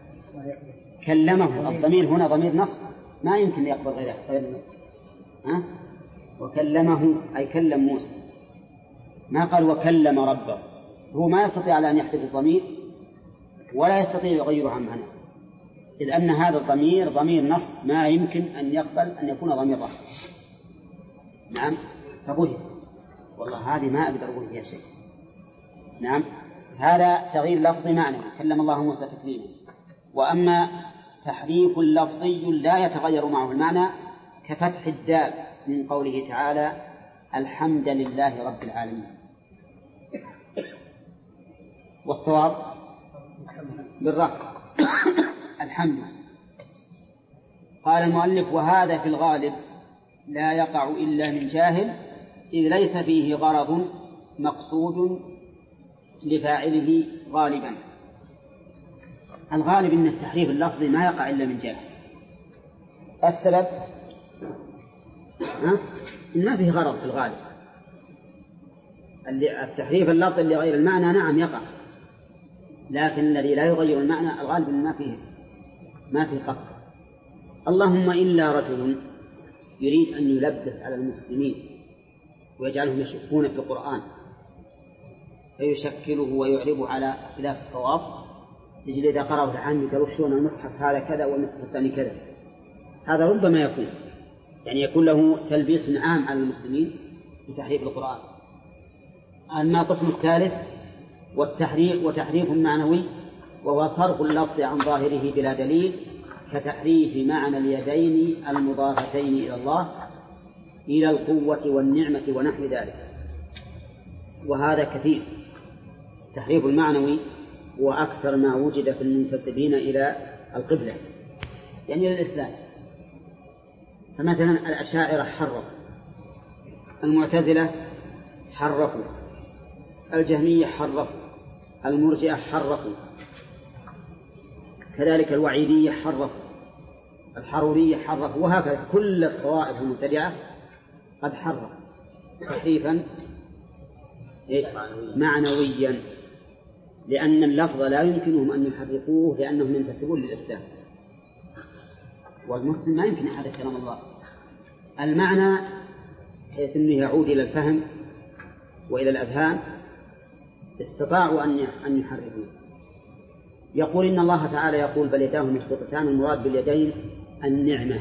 كلمه، الضمير هنا ضمير نصب ما يمكن يقبل غير النصب، ها؟ وكلمه أي كلم موسى، ما قال وكلم ربه. هو ما يستطيع أن يحذف الضمير ولا يستطيع يغيره عن معنى، إذ أن هذا الضمير ضمير نصب ما يمكن أن يقبل أن يكون ضمير رفع. نعم فبهت، والله هذه ما أقدر أقول فيها شيء. نعم هذا تغيير لفظي معنى كلم الله موسى تكليما. وأما تحريف لفظي لا يتغير معه المعنى كفتح الدال من قوله تعالى الحمد لله رب العالمين، والصواب بالرفع الحمد. قال المؤلف وهذا في الغالب لا يقع إلا من جاهل، إذ ليس فيه غرض مقصود لفاعله غالبا. الغالب أن التحريف اللفظي ما يقع إلا من جاهل. السبب ها؟ إن ما فيه غرض في الغالب. التحريف اللفظي اللي غير المعنى نعم يقع، لكن الذي لا يغير المعنى الغالب إن ما فيه ما فيه قصد. اللهم إلا رجل يريد أن يلبس على المسلمين ويجعلهم يشكون في القرآن فيشكله ويعربه على خلاف الصواب، يجي إذا قرأوا العام يدرسون المصحف هذا كذا والمصحف الثاني كذا، هذا ربما يكون يعني يكون له تلبيس عام على المسلمين بتحريف القرآن. أما القسم الثالث والتحريف وتحريف معنوي وهو صرف اللفظ عن ظاهره بلا دليل، كتحريف معنى اليدين المضافتين إلى الله إلى القوة والنعمة ونحو ذلك، وهذا كثير. التحريف المعنوي وأكثر ما وجد في المنتسبين إلى القبلة يعني إلى الإسلام. فمثلا الأشاعرة حرفوا، المعتزلة حرفوا، الجهمية حرفوا، المرجئة حرفوا، كذلك الوعيدية حرفوا، الحرورية حرفوا، وهكذا كل الطوائف المبتدعة قد حرفوا تحريفا معنويا، لأن اللفظ لا يمكنهم أن يحرفوه لأنهم ينتسبون للإسلام، والمسلم ما يمكن يحرف كلام الله. المعنى حيث أنه يعود إلى الفهم وإلى الأذهان استطاعوا أن يحرفوا. يقول إن الله تعالى يقول بل يداه مبسوطتان، المراد باليدين النعمة،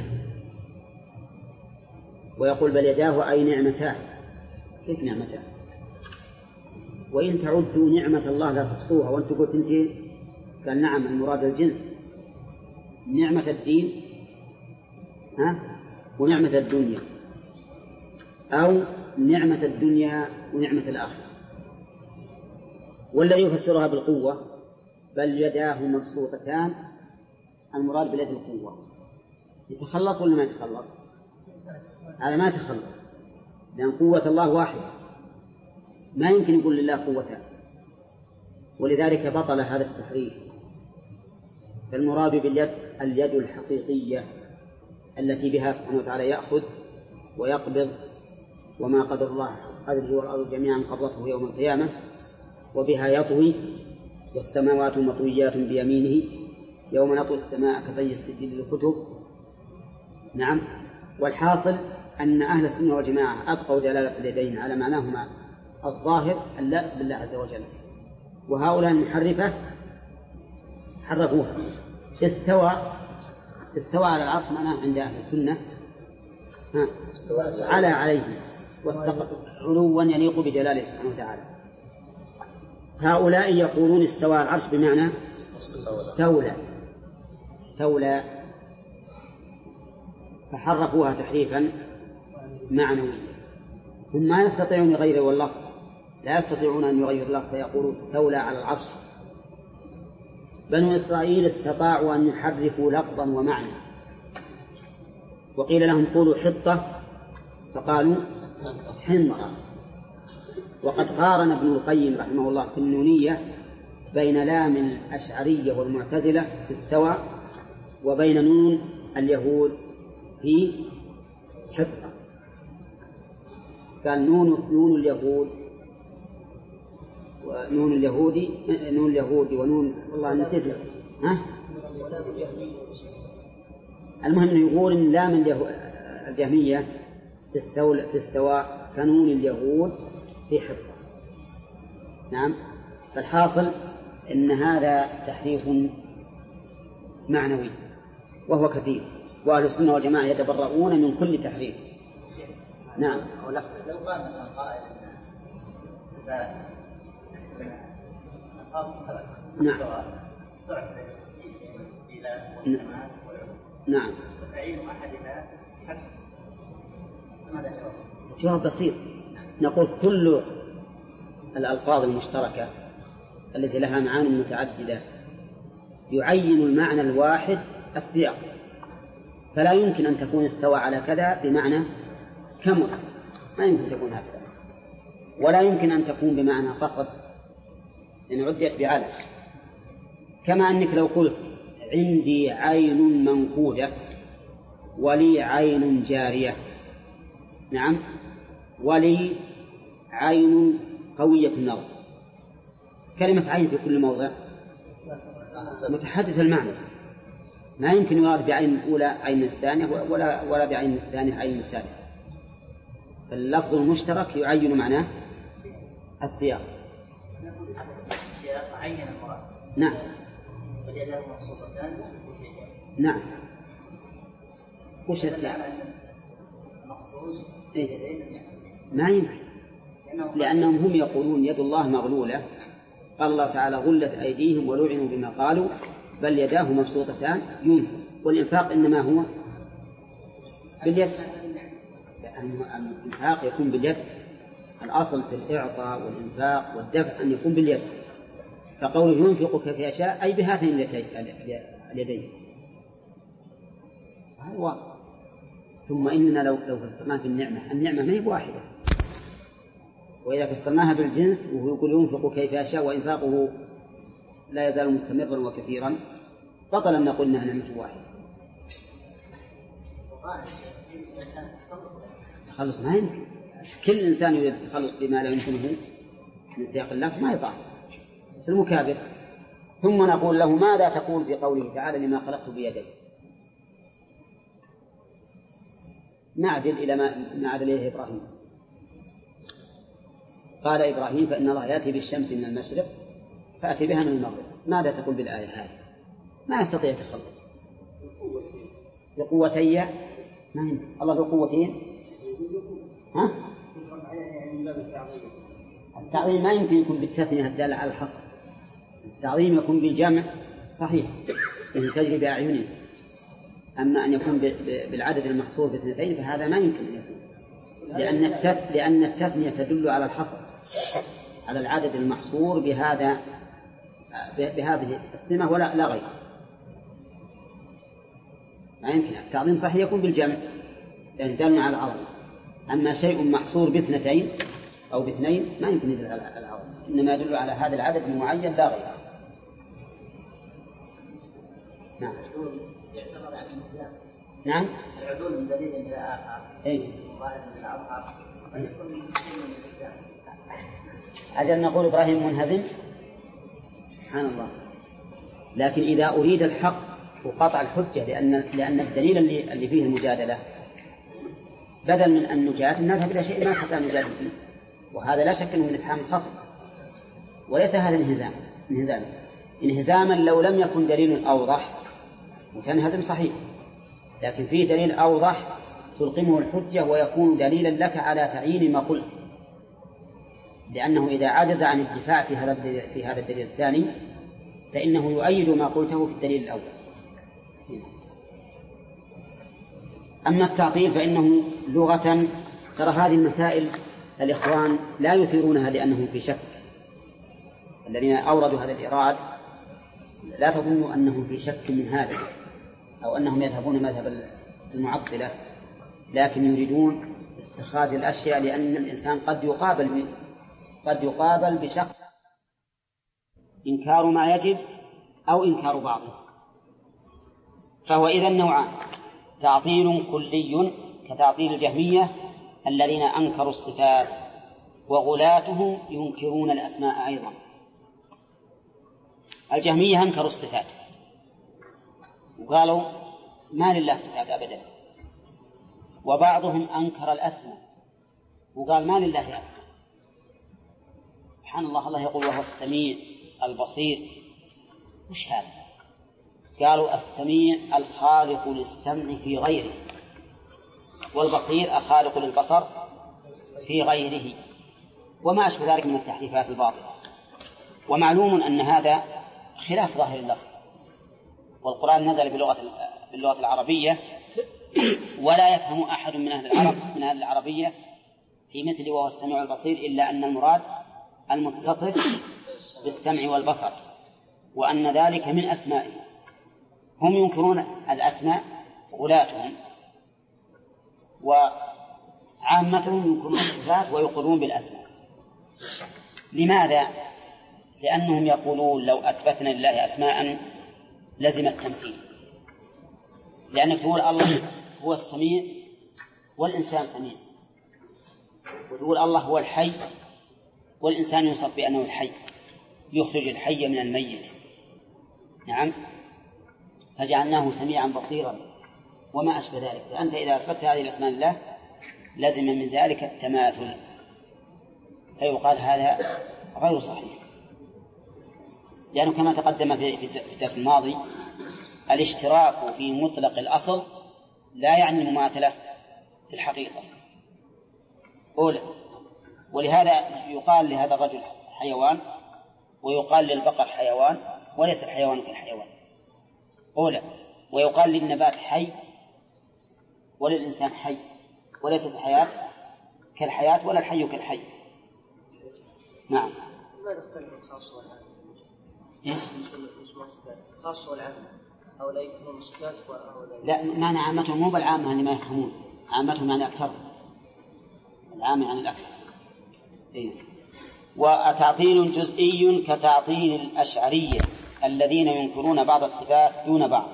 ويقول بل يداه أي نعمتان. كيف نعمتان؟ وإن تعدوا نعمة الله لا تحصوها، وأنت قلت أنت قال نعم المراد الجنس، نعمة الدين ها ونعمة الدنيا، أو نعمة الدنيا ونعمة الآخرة. والذي يفسرها بالقوة بل يداه مبسوطتان، المراد باليد القوة. يتخلص ولا ما يتخلص؟ هذا ما يتخلص، لأن قوة الله واحدة، ما يمكن يقول لله قوتان، ولذلك بطل هذا التحريف. فالمراد باليد اليد الحقيقية التي بها سبحانه وتعالى يأخذ ويقبض، وما قدر الله قدره والأرض جميعا قبضته يوم القيامة، وبها يطوي، والسماوات مطويات بيمينه يوم نطوي السماء كطي السجل للكتب. نعم. والحاصل أن أهل السنة والجماعة أبقوا دلالة اليدين على معناهما الظاهر اللائق بالله عز وجل، وهؤلاء المحرفة حرفوها. استوى استوى على العرش معناه عند أهل السنة ها على عليه واستقر علوا يليق بجلاله سبحانه وتعالى. هؤلاء يقولون استوى على العرش بمعنى استولى استولى فحرفوها تحريفا معنويا. هم ما يستطيعون يغيروا اللفظ، لا يستطيعون أن يغيروا اللفظ فيقولوا استولى على العرش. بنو إسرائيل استطاعوا أن يحرفوا لفظا ومعنى، وقيل لهم قولوا حطة فقالوا حنطة. وقد قارن ابن القيم رحمه الله في النونية بين لام الأشعرية والمعتزلة في استوى وبين نون اليهود في حطة. قال نون نون اليهود ونون اليهودي نون اليهودي ونون والله نسيت ها المهم يقول إن لام الجهمية في استواء كنون اليهود في حفظ. نعم. فالحاصل إن هذا تحريف معنوي وهو كثير، وأهل السنة والجماعة يتبرؤون من كل تحريف. نعم. لو قال مثلا قائل نعم نعم تعيين أحدها حق، ماذا جواب؟ جواب بسيط، نقول كل الألفاظ المشتركة التي لها معاني متعددة يعين المعنى الواحد السياق، فلا يمكن أن تكون استوى على كذا بمعنى كمل، ما يمكن تكون هكذا، ولا يمكن أن تكون بمعنى قصد إن عدت بعلى. كما أنك لو قلت عندي عين منقودة ولي عين جارية، نعم، ولي عين قوية النظر، كلمة عين في كل موضع متحدث المعنى، ما يمكن يراد بعين الأولى عين الثانية ولا ولا بعين الثانية عين الثالثة. فاللفظ المشترك يعين معناه السياق. عين المراد. نعم. واليدان مبسوطتان. نعم. وش السياق؟ مقصود إيه؟ ما يمكن، لأنهم هم يقولون يد الله مغلولة، قال الله تعالى غلت أيديهم ولعنوا بما قالوا بل يداه مبسوطتان ينفق، والإنفاق إنما هو باليد، لأن الإنفاق يكون باليد، الأصل في الإعطاء والإنفاق والدفع أن يكون باليد، فقوله ينفق كيف يشاء أي بهاتين اليدين، هذا واضح. ثم إننا لو لو فسرناها في النعمة، النعمة ما هي واحدة، وإذا فسرناها بالجنس وهو يقول ينفق كيف يشاء وإنفاقه لا يزال مستمرا وكثيرا، بطل أن نقول أنها نعمة واحدة. تخلص ما يمكن، كل إنسان يريد التخلص بما لا يمكنه من سياق الله ما يطاع المكابر. ثم نقول له ماذا تقول في قوله تعالى لما خلقت بيدي؟ نعدل إلى ما نعدل إليه إبراهيم. قال إبراهيم فإن الله يأتي بالشمس من المشرق فأتي بها من المغرب. ماذا تقول بالآية هذه؟ ما يستطيع يتخلص بقوتي ما يمكن. الله بقوتين ها؟ التعظيم ما يمكن يكون بالتثنية الدالة على الحصر. التعظيم يكون بالجمع صحيح إن تجري بأعينهم، أما أن يكون بالعدد المحصور باثنتين فهذا ما يمكن أن يكون، لأن التث... لأن التثنية تدل على الحصر، على العدد المحصور بهذا بهذه السمة ولا لا غير. ما يمكن. التعظيم صحيح يكون بالجمع يعني دل على العظمة، أما شيء محصور باثنتين أو باثنين ما يمكن يدل على العظمة، إنما يدل على هذا العدد المعين لا غير. نعم. نعم. العدول من دليل إلى آخر. إيه. ظاهر من الأظهر. أجل نقول إبراهيم منهزم سبحان الله. لكن إذا أريد الحق وقطع الحجة لأن لأن الدليل اللي اللي فيه المجادلة بدل من أن نجادل نذهب إلى شيء ما حتى نجادل فيه، وهذا لا شك أنه من إفهام الخصم، وليس هذا انهزام انهزام انهزاما لو لم يكن دليل أوضح وتنهزم صحيح، لكن فيه دليل أوضح تلقمه الحجة ويكون دليلا لك على تعيين ما قلت، لأنه إذا عجز عن الدفاع في هذا في هذا الدليل الثاني فإنه يؤيد ما قلته في الدليل الأول. أما التعطيل فإنه لغة، ترى هذه المسائل الإخوان لا يثيرونها لأنهم في شك، الذين أوردوا هذا الإيراد لا تظنوا أنهم في شك من هذا أو أنهم يذهبون مذهب المعطلة، لكن يريدون استخراج الأشياء، لأن الإنسان قد يقابل قد يقابل بشخص إنكار ما يجب أو إنكار بعضه. فهو إذن نوعان: تعطيل كلي كتعطيل الجهمية الذين أنكروا الصفات، وغلاتهم ينكرون الأسماء أيضا. الجهمية أنكروا الصفات وقالوا ما لله صفات أبدا، وبعضهم أنكر الأسماء وقال ما لله أبدا. سبحان الله، الله يقول وهو السميع البصير. وش هذا؟ قالوا السميع الخالق للسمع في غيره، والبصير الخالق للبصر في غيره، وما أشبه ذلك من التحريفات الباطلة. ومعلوم أن هذا خلاف ظاهر اللفظ، والقرآن نزل بلغة باللغة العربية، ولا يفهم أحد من أهل العرب من أهل العربية في مثل وهو السميع البصير إلا أن المراد المتصف بالسمع والبصر، وأن ذلك من أسمائه. هم ينكرون الأسماء غلاتهم، وعامتهم ينكرون الصفات ويقرون بالأسماء. لماذا؟ لأنهم يقولون لو أثبتنا لله أسماء لزم التمثيل، لأنك تقول الله هو السميع والإنسان سميع، وتقول الله هو الحي والإنسان يوصف بأنه الحي يخرج الحي من الميت. نعم، فجعلناه سميعا بصيرا وما أشبه ذلك. فأنت إذا أثبت هذه الأسماء لله لازم من ذلك التماثل، فيقال هذا غير صحيح، لأنه يعني كما تقدم في الدرس الماضي الاشتراك في مطلق الأصل لا يعني المماثلة في الحقيقة أولى. ولهذا يقال لهذا الرجل حيوان ويقال للبقر حيوان وليس الحيوان كالحيوان أولى، ويقال للنبات حي وللإنسان حي وليست الحياة كالحياة ولا الحي كالحي. نعم. ماذا اختلف الخاص والعام؟ إيش؟ الخاص والعام أو لا يكثرون الصفات أو لا، معنى عامتهم مو بالعامة اللي ما يفهمون، عامتهم يعني أكثر، العام يعني الأكثر. إيه؟ وتعطيل جزئي كتعطيل الأشعرية الذين ينكرون بعض الصفات دون بعض.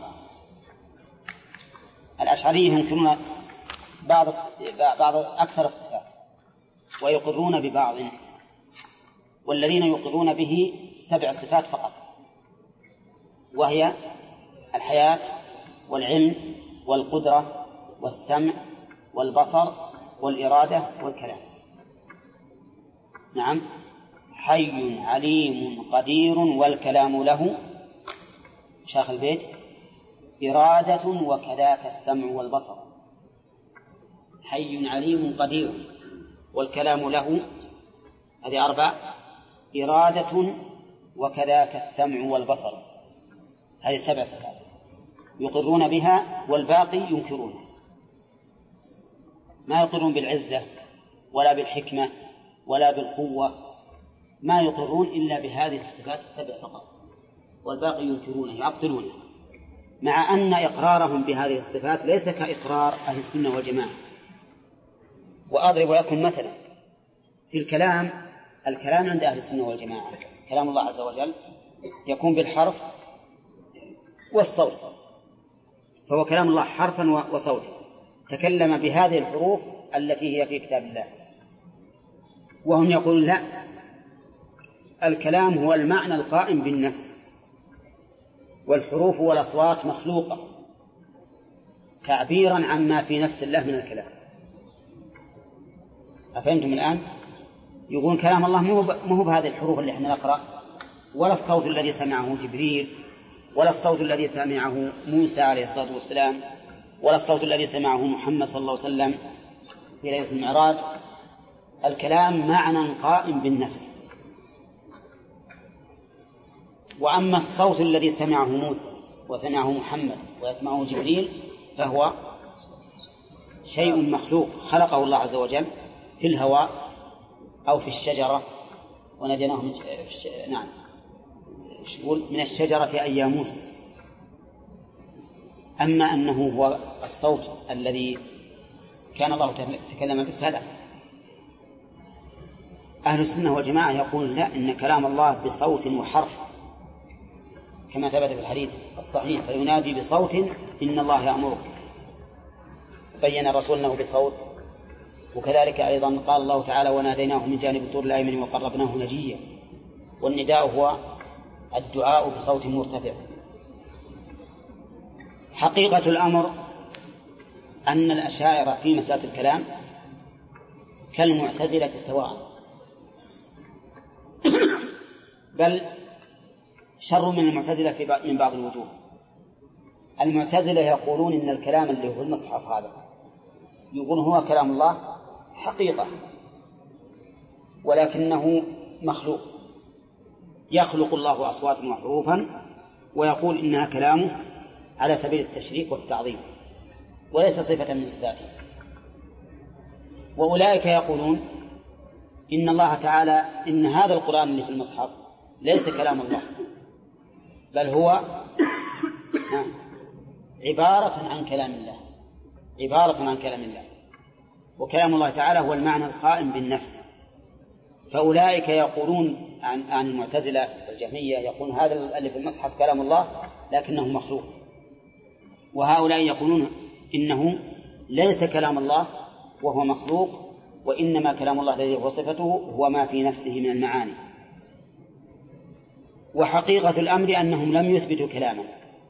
الأشعرية ينكرون بعض بعض أكثر الصفات ويقرون ببعض، والذين يقرون به سبع صفات فقط، وهي الحياة والعلم والقدرة والسمع والبصر والإرادة والكلام. نعم حي عليم قدير والكلام له شاخ البيت إرادة وكذاك السمع والبصر. حي عليم قدير والكلام له هذه أربع، إرادة وكذاك السمع والبصر هذه سبع صفات يقرون بها والباقي ينكرون، ما يقرون بالعزة ولا بالحكمة ولا بالقوة، ما يقرون إلا بهذه الصفات السبع فقط، والباقي ينكرونه يعطلونه، مع أن إقرارهم بهذه الصفات ليس كإقرار أهل السنة والجماعة. وأضرب لكم مثلا في الكلام، الكلام عند أهل السنة والجماعة كلام الله عز وجل يكون بالحرف والصوت، فهو كلام الله حرفا وصوتا، تكلم بهذه الحروف التي هي في كتاب الله. وهم يقولون لا، الكلام هو المعنى القائم بالنفس، والحروف والأصوات مخلوقة تعبيرا عما في نفس الله من الكلام. أفهمتم الآن؟ يقول كلام الله مو هو بهذه الحروف اللي احنا نقرأ، ولا الصوت الذي سمعه جبريل، ولا الصوت الذي سمعه موسى عليه الصلاة والسلام، ولا الصوت الذي سمعه محمد صلى الله عليه وسلم في ليلة المعراج. الكلام معنى قائم بالنفس. وأما الصوت الذي سمعه موسى وسمعه محمد ويسمعه جبريل فهو شيء مخلوق خلقه الله عز وجل في الهواء أو في الشجرة، وناديناه من نعم من الشجرة أي موسى. أما أنه هو الصوت الذي كان الله تكلم به فلا. أهل السنة والجماعة يقول لا، إن كلام الله بصوت وحرف كما ثبت في الحديث الصحيح، فينادي بصوت إن الله يأمرك، بين الرسول أنه بصوت. وكذلك أيضا قال الله تعالى وناديناه من جانب الطور الأيمن وقربناه نجيا، والنداء هو الدعاء بصوت مرتفع. حقيقة الأمر أن الأشاعرة في مسألة الكلام كالمعتزلة سواء، بل شر من المعتزلة في من بعض الوجوه. المعتزلة يقولون إن الكلام اللي هو المصحف هذا يقولون هو كلام الله حقيقة، ولكنه مخلوق، يخلق الله أصواتا وحروفا ويقول إنها كلامه على سبيل التشريك والتعظيم وليس صفة من صفاته. وأولئك يقولون إن الله تعالى إن هذا القرآن اللي في المصحف ليس كلام الله، بل هو عبارة عن كلام الله، عبارة عن كلام الله، وكلام الله تعالى هو المعنى القائم بالنفس. فأولئك يقولون عن, عن المعتزلة والجهمية يقولون هذا اللي في المصحف كلام الله لكنه مخلوق، وهؤلاء يقولون إنه ليس كلام الله وهو مخلوق، وإنما كلام الله الذي هو صفته هو ما في نفسه من المعاني. وحقيقة الأمر أنهم لم يثبتوا كلاما،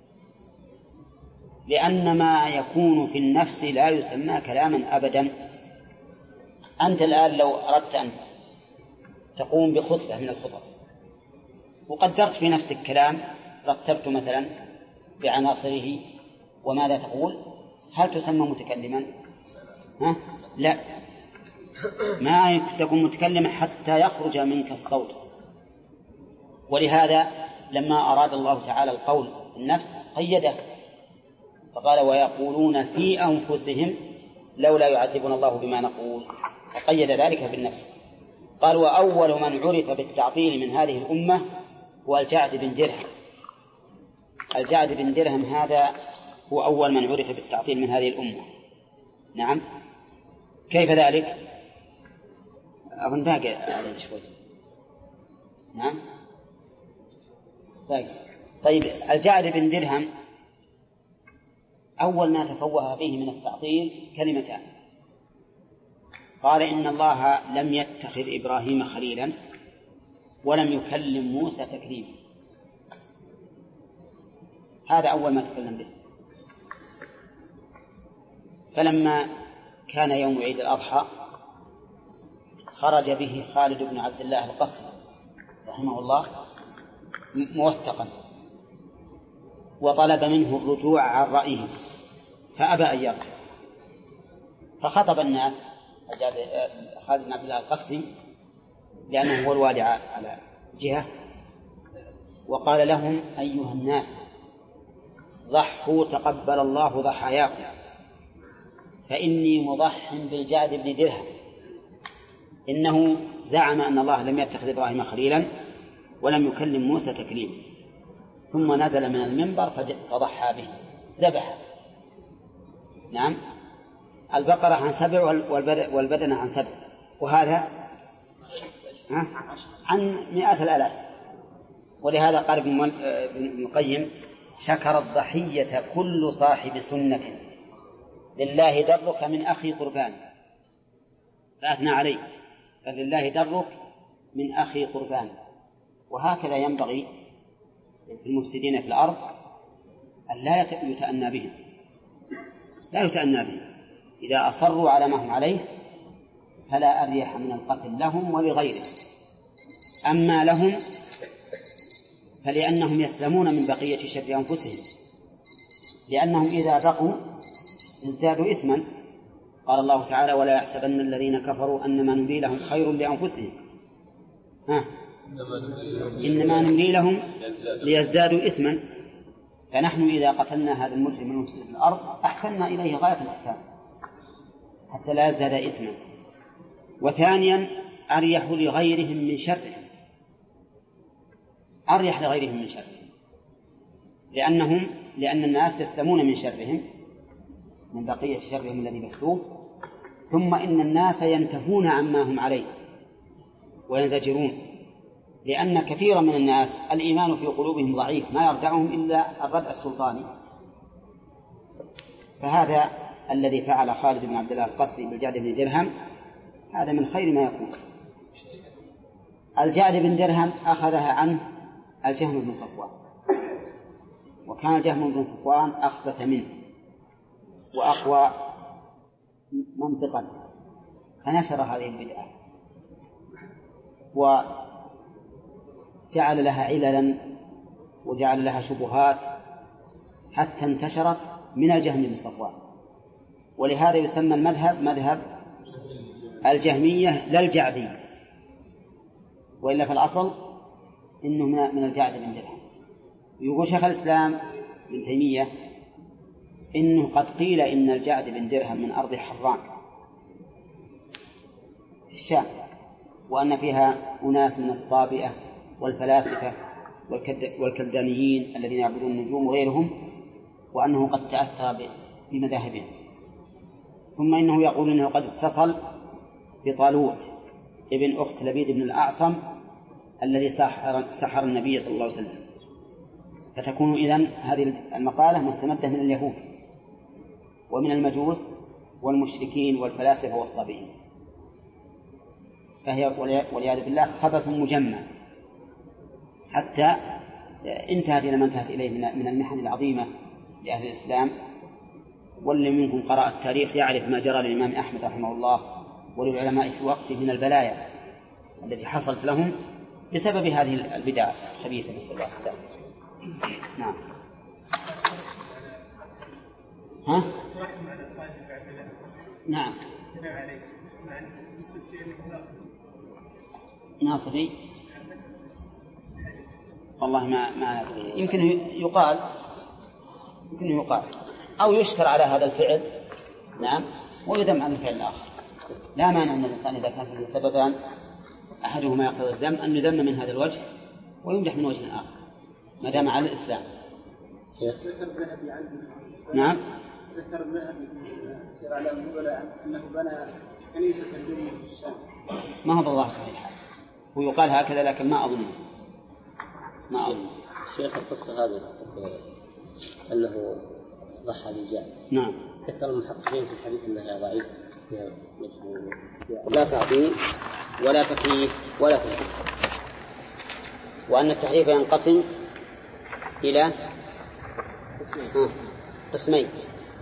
لأن ما يكون في النفس لا يسمى كلاما أبدا. أنت الآن لو أردت أن تقوم بخطبة من الخطب وقدرت في نفسك كلام رتبت مثلا بعناصره وماذا تقول، هل تسمى متكلما؟ ها؟ لا، ما تكون متكلما حتى يخرج منك الصوت. ولهذا لما أراد الله تعالى القول النفس قيده فقال ويقولون في أنفسهم لولا يعذبنا الله بما نقول، فقيد ذلك بالنفس. قال وأول من عرف بالتعطيل من هذه الأمة هو الجعد بن درهم. الجعد بن درهم هذا هو أول من عرف بالتعطيل من هذه الأمة. نعم، كيف ذلك؟ أظن باقي عليه شوي. نعم باقي. طيب الجعد بن درهم أول ما تفوه فيه من التعطيل كلمتان، قال إن الله لم يتخذ إبراهيم خليلا ولم يكلم موسى تكليما. هذا أول ما تكلم به. فلما كان يوم عيد الأضحى خرج به خالد بن عبد الله القصري رحمه الله موثقا، وطلب منه الرجوع عن رأيه فأبى أن يرجع، فخطب الناس خالد بن عبد الله القصري لأنه هو الوالي على جهة، وقال لهم: أيها الناس، ضحوا تقبل الله ضحاياكم، فإني مضح بالجعد بن درهم، إنه زعم أن الله لم يتخذ إبراهيم خليلا ولم يكلم موسى تكليما، ثم نزل من المنبر فضحى به، ذبح. نعم، البقرة عن سبع والبدنة عن سبع، وهذا عن مئات الآلاف. ولهذا قال ابن القيم: شكر الضحية كل صاحب سنة، لله درك من أخي قربان، فأثنى عليه، فلله درك من أخي قربان. وهكذا ينبغي المفسدين في الأرض أن لا يتأنى بهم، لا يتأنى بهم، إذا أصروا على ما هم عليه فلا أريح من القتل لهم ولغيرهم. أما لهم فلأنهم يسلمون من بقية شر أنفسهم، لأنهم إذا بقوا ازدادوا إثما. قال الله تعالى: ولا يحسبن الذين كفروا أنما نملي لهم خير لأنفسهم، ها إنما نملي لهم ليزدادوا إثما. فنحن إذا قتلنا هذا المجرم المفسد في الأرض أحسننا إليه غاية الإحسان حتى لا يزداد إثما. وثانيا أريح لغيرهم من شرهم، أريح لغيرهم من شرهم، لأنهم لأن الناس يسلمون من شرهم، من بقية شرهم الذي بثوه، ثم إن الناس ينتهون عما هم عليه وينزجرون، لأن كثيرا من الناس الإيمان في قلوبهم ضعيف، ما يردعهم إلا الردع السلطاني. فهذا الذي فعل خالد بن عبد الله القصري بالجعد بن درهم هذا من خير ما يكون. الجعد بن درهم أخذها عنه الجهم بن صفوان، وكان الجهم بن صفوان أخبث منه وأقوى منطقا، فنشر هذه البدعة وجعل لها عللا وجعل لها شبهات حتى انتشرت من الجهم بن صفوان. ولهذا يسمى المذهب مذهب الجهمية لا الجعدية، وإلا في الأصل إنه من الجعد بن درهم. يقول شيخ الإسلام ابن تيمية إنه قد قيل إن الجعد بن درهم من أرض حران في الشام، وأن فيها أناس من الصابئة والفلاسفة والكلدانيين الذين يعبدون النجوم وغيرهم، وأنه قد تأثر بمذاهبهم. ثم إنه يقول إنه قد اتصل بطالوت ابن أخت لبيد بن الأعصم الذي سحر, سحر النبي صلى الله عليه وسلم. فتكون إذن هذه المقالة مستمدة من اليهود ومن المجوس والمشركين والفلاسفة والصابئين، فهي والعياذ بالله خبث مجمع، حتى انتهت إلى ما انتهت إليه من المحن العظيمة لأهل الإسلام. واللي منكم قرأ التاريخ يعرف ما جرى للإمام أحمد رحمه الله وللعلماء في وقته من البلايا التي حصلت لهم بسبب هذه البدع الخبيثة، نسأل الله السلامة. نعم. ها؟ نعم. ناصري والله ما ما يمكن يقال يمكن يقال أو يشكر على هذا الفعل، نعم، ويذم عن الفعل الآخر. لا مانع أن الإنسان إذا كان فيه سببان أحدهما يقتضي الذم أن يذم من هذا الوجه ويمدح من وجه آخر ما دام على الإسلام. نعم. ذكر الذهبي سير على النبلاء أنه بنى كنيسة الدنيا في الشام. ما هو بالله صحيح، ويقال هكذا لكن ما أظن ما أظن شيخ القصة هذه أنه ضحى بالجعد. نعم. كثر المحققين في الحديث أنها ضعيف، لا تعطيل ولا تكييف ولا تكييف، وأن التحريف ينقسم إلى قسمين: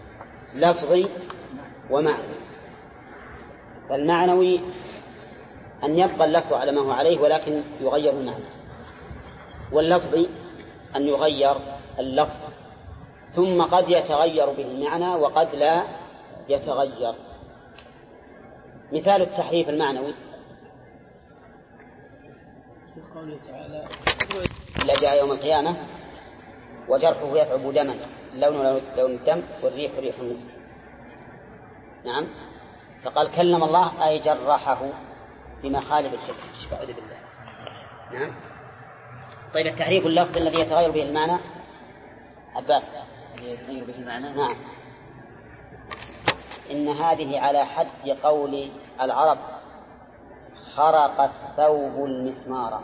لفظي ومعنوي. فالمعنوي أن يبقى اللفظ على ما هو عليه ولكن يغير المعنى، واللفظ أن يغير اللفظ ثم قد يتغير به المعنى وقد لا يتغير. مثال التحريف المعنوي قوله تعالى إلا جاء يوم القيامة وجرحه يثعب دما لونه لون الدم والريح ريح المسك. نعم، فقال كلم الله أي جرحه بما خالف الحكم. أعوذ بالله. نعم. طيب التحريف اللفظ الذي يتغير به المعنى عباس يتغير به المعنى. نعم. إن هذه على حد قول العرب خرق الثوب المسمار.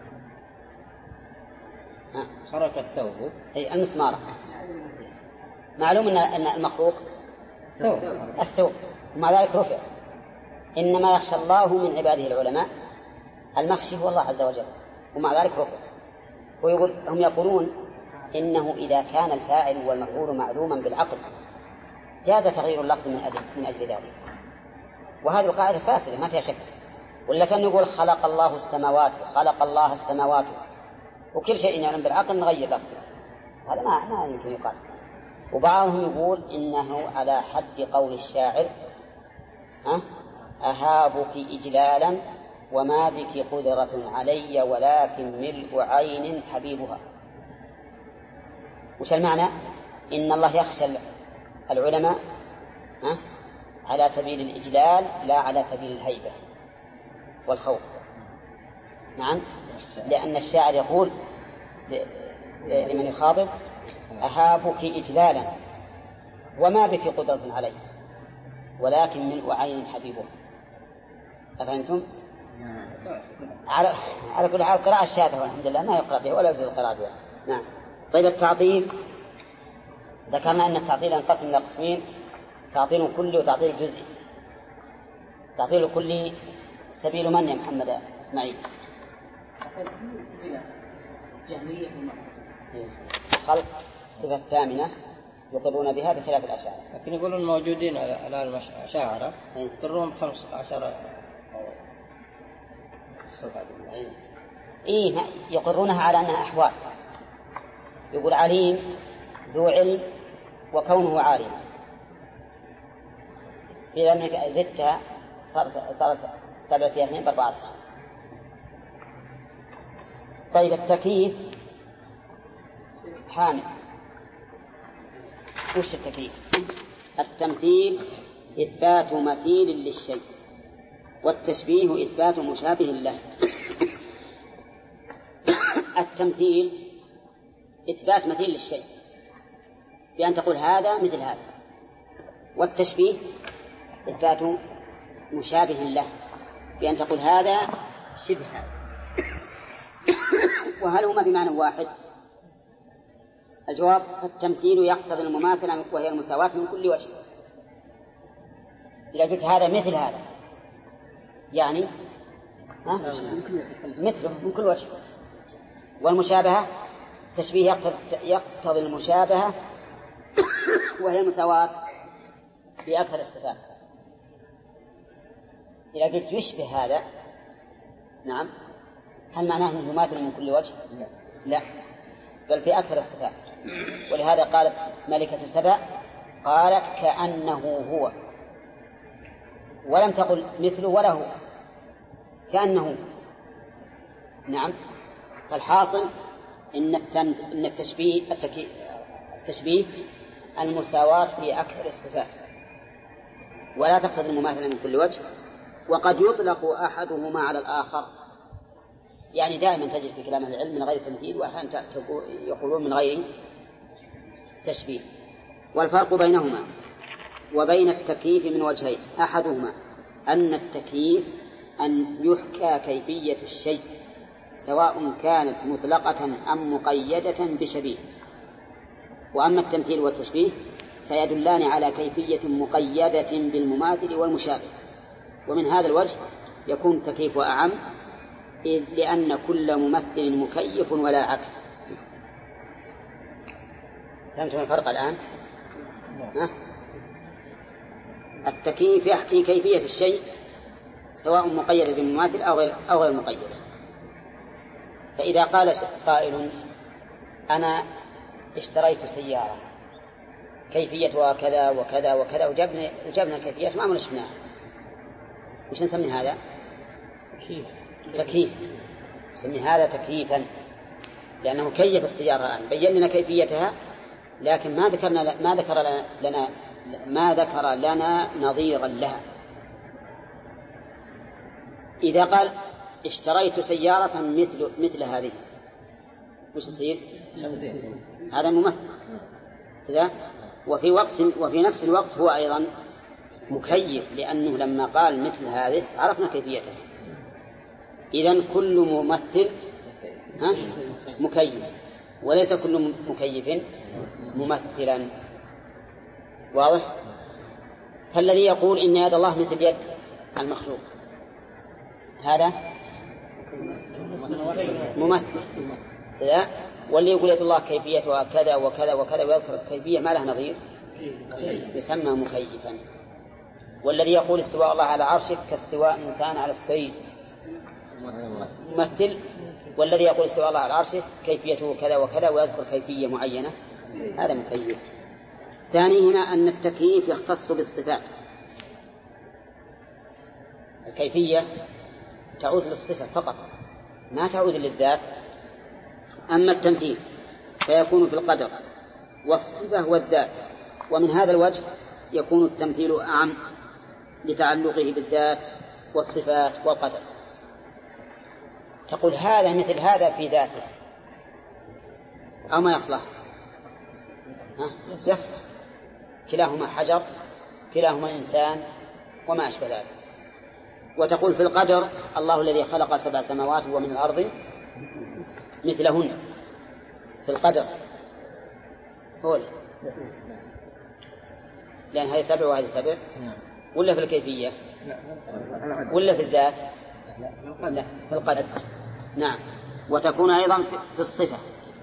خرق الثوب أي المسمار. معلوم أن المخروق ثوب الثوب ومع ذلك رفع. إنما يخشى الله من عباده العلماء، المخشي هو الله عز وجل ومع ذلك رفع. ويقول هم يقولون إنه إذا كان الفاعل والمفعول معلوما بالعقل جاز تغيير اللفظ من أجل, من أجل ذلك، وهذه القاعدة فاسدة ما فيها شك. ولا كان يقول خلق الله السماوات خلق الله السماوات وكل شيء يعلم بالعقل نغير لفظه، هذا ما, ما يمكن يقال. وبعضهم يقول إنه على حد قول الشاعر أه؟ أهابك إجلالا وما بك قدرة علي ولكن ملء عين حبيبها. وش المعنى؟ إن الله يخشى العلماء أه؟ على سبيل الإجلال لا على سبيل الهيبة والخوف. نعم، لأن الشاعر يقول لمن يخاطب أهابك إجلالا وما بك قدرة علي ولكن ملء عين حبيبها. أفهمتم؟ على على كل حال قراءة الشاذة والحمد لله ما يقرأ بها ولا يجوز القراءة بها. نعم. طيب التعطيل ذكرنا أن التعطيل ينقسم إلى قسمين: تعطيل كلي وتعطيل جزئي. تعطيل كلي سبيل من يا محمد إسماعيل؟ خلق صفة الثامنة يقرون بها بخلاف الأشاعرة، لكن يقولون موجودين على الأشاعرة يقرون خمس عشر إيه يقرونها على أنها أحوال. يقول عليم ذو علم وكونه عالم، إذا أنك زدتها صارت صارت سبعة في اثنين بأربعة. طيب التكييف حامل. وش التكييف؟ التمثيل إثبات مثيل للشيء، والتشبيه إثبات مشابه له. التمثيل إثبات مثيل للشيء بأن تقول هذا مثل هذا، والتشبيه إثبات مشابه له بأن تقول هذا شبه هذا. وهل هما بمعنى واحد؟ الجواب: التمثيل يقتضي المماثلة وهي المساواة من كل وجه. إذا قلت هذا مثل هذا يعني ها؟ مثله من كل وجه. والمشابهة تشبيه يقتضي المشابهة وهي المساواة في أكثر الصفات. إذا قلت يشبه هذا نعم، هل معناه أنه يماثل من كل وجه؟ لا، بل في أكثر الصفات. ولهذا قالت ملكة سبأ قالت كأنه هو، ولم تقل مثله ولا هو، كأنه. نعم. فالحاصل إن إن التشبيه التشبيه المساواة في أكثر الصفات ولا تقتضي المماثلة من كل وجه. وقد يطلق أحدهما على الآخر، يعني دائما تجد في كلام العلم من غير تمثيل، وأحيانا يقولون من غير تشبيه. والفرق بينهما وبين التكييف من وجهين: أحدهما أن التكييف أن يحكى كيفية الشيء سواء كانت مطلقة أم مقيدة بشبيه، وأما التمثيل والتشبيه فيدلان على كيفية مقيدة بالمماثل والمشابه. ومن هذا الوجه يكون التكييف أعم، إذ لأن كل ممثل مكيف ولا عكس. فهمتم الفرق الآن؟ ها؟ التكييف يحكي كيفية الشيء سواء مقيدة بمماثل أو غير, أو غير مقيدة. فإذا قال قائل أنا اشتريت سيارة كيفيتها كذا وكذا وكذا وجبنا, وجبنا الكيفيات ما عمل شفناها، وش نسمي هذا؟ تكييف. نسمي هذا تكييفا، لأنه كيف السيارة الآن، بين لنا كيفيتها لكن ما ذكرنا ما ذكر لنا ما ذكر لنا نظيرا لها. إذا قال اشتريت سيارة مثل مثل هذه وش يصير؟ هذا ممثل كذا، وفي وقت وفي نفس الوقت هو أيضا مكيف، لأنه لما قال مثل هذه عرفنا كيفيتها. إذن كل ممثل ها مكيف، وليس كل مكيف ممثلا. واضح؟ فالذي يقول إن يد الله مثل يد المخلوق هذا ممثل، واللي يقول يد الله كيفيتها كذا وكذا وكذا ويذكر الكيفية ما لها نظير يسمى مكيفا. والذي يقول استواء الله على عرشه كاستواء إنسان على السرير ممثل، والذي يقول استواء الله على عرشه كيفيته كذا وكذا ويذكر كيفية معينة هذا مكيف. ثاني هنا أن التكييف يختص بالصفات، الكيفية تعود للصفة فقط ما تعود للذات. أما التمثيل فيكون في القدر والصفة والذات، ومن هذا الوجه يكون التمثيل أعم لتعلقه بالذات والصفات والقدر. تقول هذا مثل هذا في ذاته أو ما يصلح؟ ها؟ يصلح، كلاهما حجر كلاهما إنسان وما أشبه ذلك. وتقول في القدر الله الذي خلق سبع سماوات ومن الأرض مثلهن، في القدر هو لأن هذه سبع وهذه سبع، ولا في الكيفية ولا في الذات؟ لا، في القدر. نعم. وتكون أيضا في الصفة.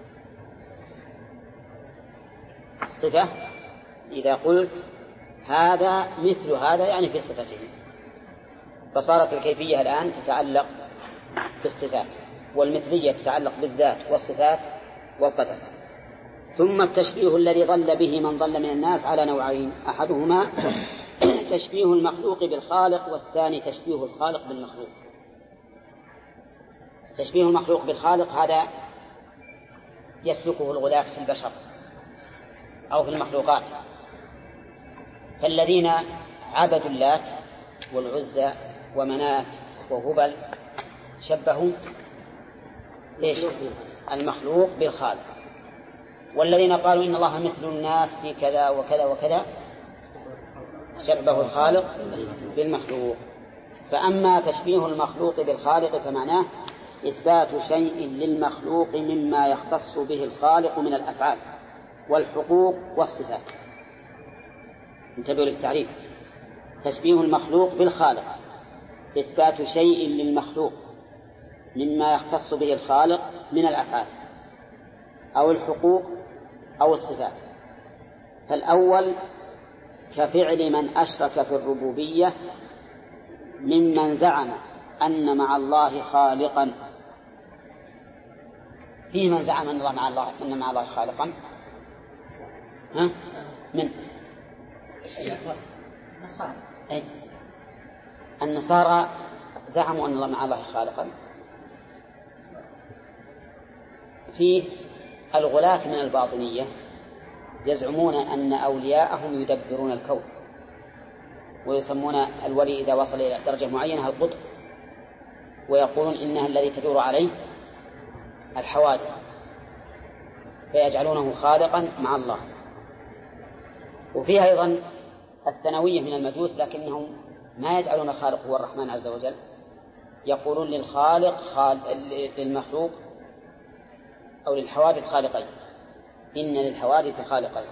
الصفة إذا قلت هذا مثل هذا يعني في صفته، فصارت الكيفية الآن تتعلق بالصفات، والمثلية تتعلق بالذات والصفات والقدر. ثم التشبيه الذي ضل به من ضل من الناس على نوعين، أحدهما تشبيه المخلوق بالخالق، والثاني تشبيه الخالق بالمخلوق. تشبيه المخلوق بالخالق هذا يسلكه الغلاة في البشر أو في المخلوقات، فالذين عبدوا اللات والعزى ومنات وهبل شبهوا إيش؟ المخلوق بالخالق. والذين قالوا إن الله مثل الناس في كذا وكذا وكذا شبهوا الخالق بالمخلوق. فأما تشبيه المخلوق بالخالق فمعناه إثبات شيء للمخلوق مما يختص به الخالق من الأفعال والحقوق والصفات. انتبهوا للتعريف. تشبيه المخلوق بالخالق إثبات شيء للمخلوق مما يختص به الخالق من الأفعال أو الحقوق أو الصفات. فالأول كفعل من أشرك في الربوبية ممن زعم أن مع الله خالقا. في من زعم أن الله مع الله أن مع الله خالقا ها؟ من أي النصارى زعموا أن الله مع الله خالقا. في الغلاة من الباطنية يزعمون أن أولياءهم يدبرون الكون، ويسمون الولي إذا وصل إلى درجة معينة القطب، ويقولون إنها الذي تدور عليه الحوادث، فيجعلونه خالقا مع الله. وفيها أيضا الثانوية من المجوس، لكنهم ما يجعلون خالق هو الرحمن عز وجل، يقولون للخالق خال... للمخلوق أو للحوادث خالقين، إن للحوادث خالقين.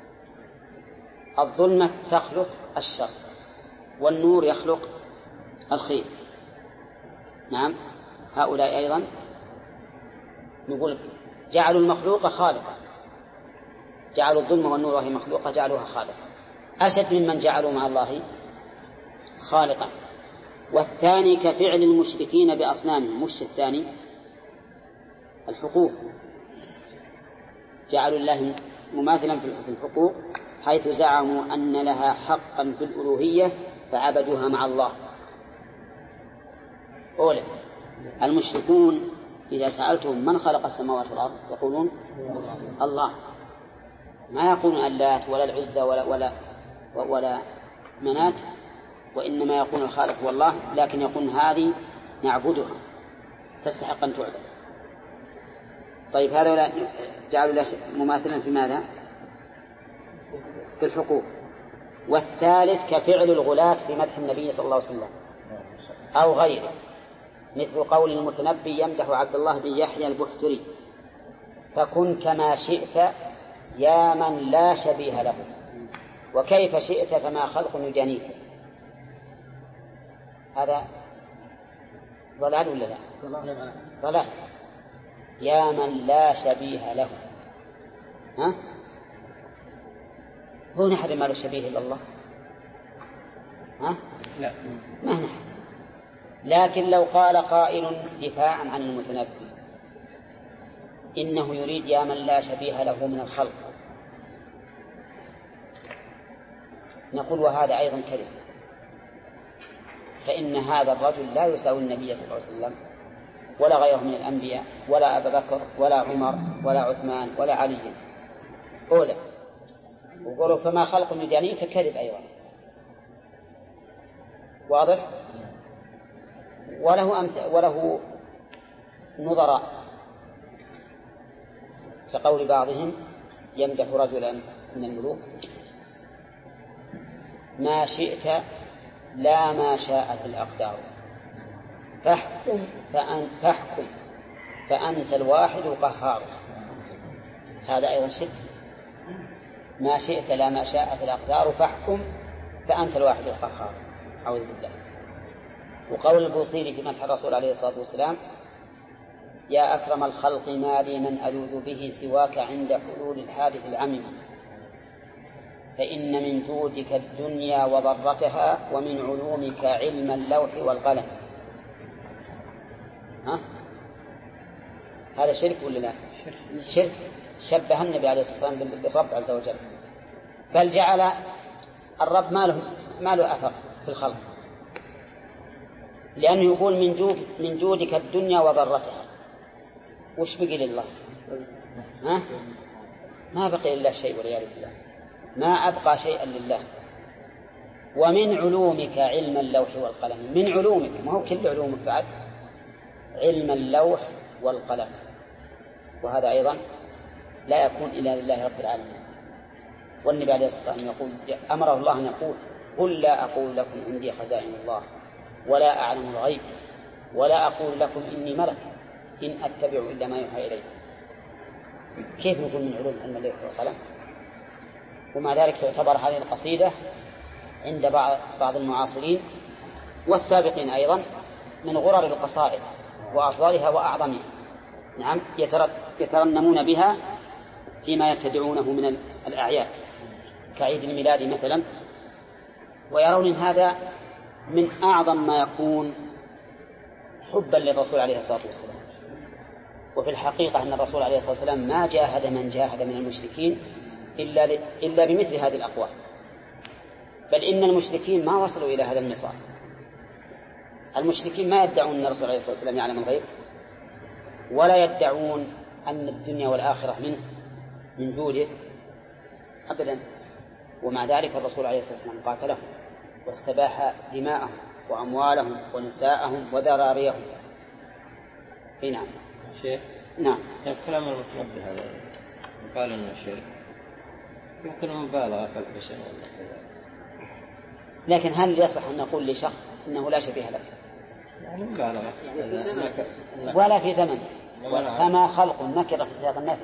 الظلمة تخلق الشر والنور يخلق الخير. نعم. هؤلاء أيضا نقول جعلوا المخلوق خالقا، جعلوا الظلمة والنور وهي مخلوقة جعلوها خالقة، أشد ممن جعلوا مع الله خالقا. والثاني كفعل المشركين بأصنامهم. مش الثاني الحقوق، جعلوا الله مماثلا في الحقوق حيث زعموا أن لها حقا في الألوهية فعبدوها مع الله. أولا المشركون إذا سألتهم من خلق السماوات والأرض يقولون الله، ما يقولون اللات ولا العزى ولا ولا ولا منات، وإنما يقول الخالق هو الله، لكن يقول هذه نعبدها تستحق أن تعبد. طيب هذا جعلوا له مماثلا في ماذا؟ في الحقوق. والثالث كفعل الغلاة في مدح النبي صلى الله عليه وسلم أو غيره، مثل قول المتنبي يمدح عبد الله بن يحيى البحتري: فكن كما شئت يا من لا شبيه له، وكيف شئت فما خلق يجانيك. هذا ضلال ولا لا؟ ضلال. يا من لا شبيه له، ها؟ هو نحن ما له شبيه إلا الله؟ ها؟ لا ما نحن. لكن لو قال قائل دفاعا عن المتنبي إنه يريد يا من لا شبيه له من الخلق، نقول وهذا أيضا كذب، فإن هذا الرجل لا يساوي النبي صلى الله عليه وسلم ولا غيره من الأنبياء ولا أبا بكر ولا عمر ولا عثمان ولا علي. أولا وقولوا فما خلق يجانيك كذب أيضا، واضح؟ وله أمت... وله نظراء، كقول بعضهم يمدح رجلا من الملوك: ما شئت لا ما شاءت الأقدار فاحكم فأن فاحكم فأنت الواحد القهار. هذا أيضا شرك. ما شئت لا ما شاءت الأقدار فاحكم فأنت الواحد القهار، أعوذ بالله. وقول البوصيري في مدح الرسول عليه الصلاة والسلام: يا أكرم الخلق ما لي من ألوذ به سواك عند حلول الحادث العمم، فإن من جودك الدنيا وضرتها ومن علومك علم اللوح والقلم. ها؟ هذا شرك ولا لا؟ شرك. شبه النبي عليه الصلاة والسلام بالرب عز وجل، بل جعل الرب ما له ما له أثر في الخلق، لأنه يقول من جود من جودك الدنيا وضرتها. وش بقي لله؟ ها؟ ما بقي لله شيء والعياذ بالله، ما أبقى شيئا لله. ومن علومك علم اللوح والقلم. من علومك، ما هو كل علومك بعد، علم اللوح والقلم. وهذا أيضا لا يكون إلا لله رب العالمين. والنبي عليه الصلاة والسلام يقول أمره الله أن يقول: قل لا أقول لكم عندي خزائن الله ولا أعلم الغيب ولا أقول لكم إني ملك إن أتبع إلا ما يوحى إلي. كيف نقول من علوم علم اللوح والقلم؟ ومع ذلك تعتبر هذه القصيدة عند بعض المعاصرين والسابقين أيضا من غرر القصائد وأفضلها وأعظمها. نعم، يترنمون بها فيما يبتدعونه من الأعياد كعيد الميلاد مثلا، ويرون هذا من أعظم ما يكون حبا للرسول عليه الصلاة والسلام. وفي الحقيقة أن الرسول عليه الصلاة والسلام ما جاهد من جاهد من المشركين إلا, إلا بمثل هذه الأقوال، بل إن المشركين ما وصلوا إلى هذا المصار. المشركين ما يدعون أن الرسول عليه الصلاة والسلام يعلم الغيب، ولا يدعون أن الدنيا والآخرة منه من جوده أبدا. ومع ذلك الرسول عليه الصلاة والسلام قاتلهم واستباح دماءهم وأموالهم ونساءهم وذراريهم. اي نعم شيخ. نعم. كلام المتنبي هذا قال أن الشرك يمكن مبالغة في الحسن، لكن هل يصح أن نقول لشخص إنه لا شبيه لك؟ يعني مبالغة ولا في زمن. فما خلق نكرة في سياق النفي.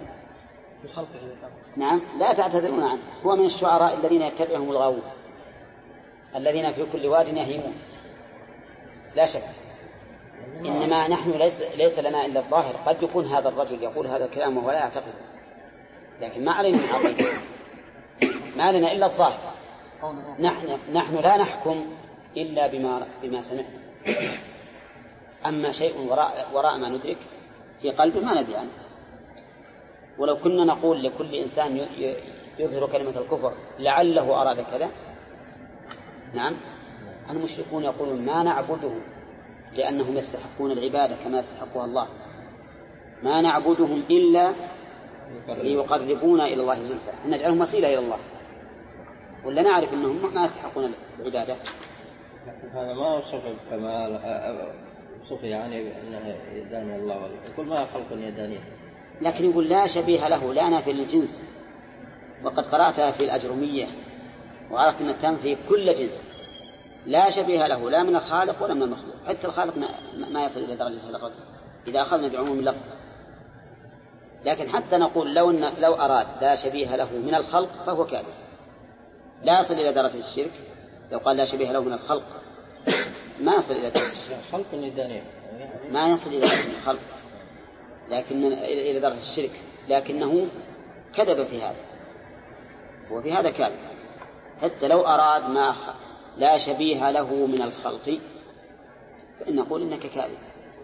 نعم، لا تعتذرون عنه. هو من الشعراء الذين يتبعهم الغاوون الذين في كل واد يهيمون، لا شك. إنما نحن ليس, ليس لنا إلا الظاهر. قد يكون هذا الرجل يقول هذا الكلام وهو لا يعتقد، لكن ما علينا من عقيدة، ما علينا إلا الظاهر. نحن, نحن لا نحكم إلا بما, بما سمعنا. أما شيء وراء, وراء ما ندرك في قلبه ما ندري عنه. ولو كنا نقول لكل إنسان يظهر كلمة الكفر لعله أراد كذا، نعم، المشركون يقولون ما نعبده لأنهم يستحقون العبادة كما يستحقها الله، ما نعبدهم إلا ليقربونا إلى الله زلفى، نجعلهم وسيلة إلى الله، ولا نعرف أنهم ما يستحقون العبادة. هذا ما وصف الكمال، وصف يعني أنه يداني الله، يقول ما خلق يدانيه، لكن يقول لا شبيه له، لا نافي للجنس، وقد قرأتها في الأجرمية وعرفت أن تنفي كل جنس، لا شبيه له لا من الخالق ولا من المخلوق، حتى الخالق ما يصل إلى درجة الخلق إذا أخذنا بعموم اللفظ. لكن حتى نقول لو, لو أراد لا شبيه له من الخلق فهو كافر، لا يصل إلى درجة الشرك. لو قال لا شبيه له من الخلق ما يصل إلى درجة الشرك، خلق الندانية ما يصل إلى درجة الخلق، لكن إلى درجة الشرك، لكنه كذب في هذا، وفي هذا كذب. حتى لو أراد ما لا شبيه له من الخلق فإن نقول إنك كاذب،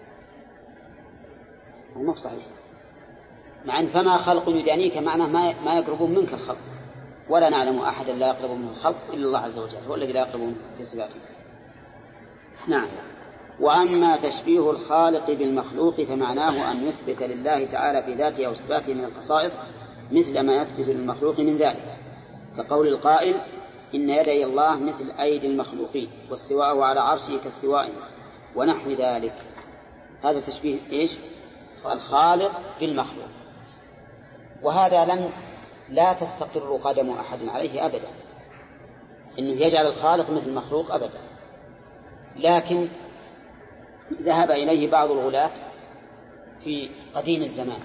وما صحيح، مع أن فما خلق يدانيك معناه ما يقربون منك الخلق، ولا نعلم أحدا لا يقرب منه الخلق إلا الله عز وجل، هو الذي لا يقرب منه في صفاته. نعم. وأما تشبيه الخالق بالمخلوق فمعناه أن يثبت لله تعالى في ذاته أو صفاته من الخصائص مثل ما يثبت للمخلوق من ذلك، كقول القائل إن يدي الله مثل أيدي المخلوقين واستواءه على عرشه كاستوائه ونحو ذلك. هذا تشبيه إيش؟ الخالق بالمخلوق، وهذا لم لا تستقر قدم أحد عليه أبدا، إنه يجعل الخالق مثل المخلوق أبدا. لكن ذهب إليه بعض الغلاة في قديم الزمان،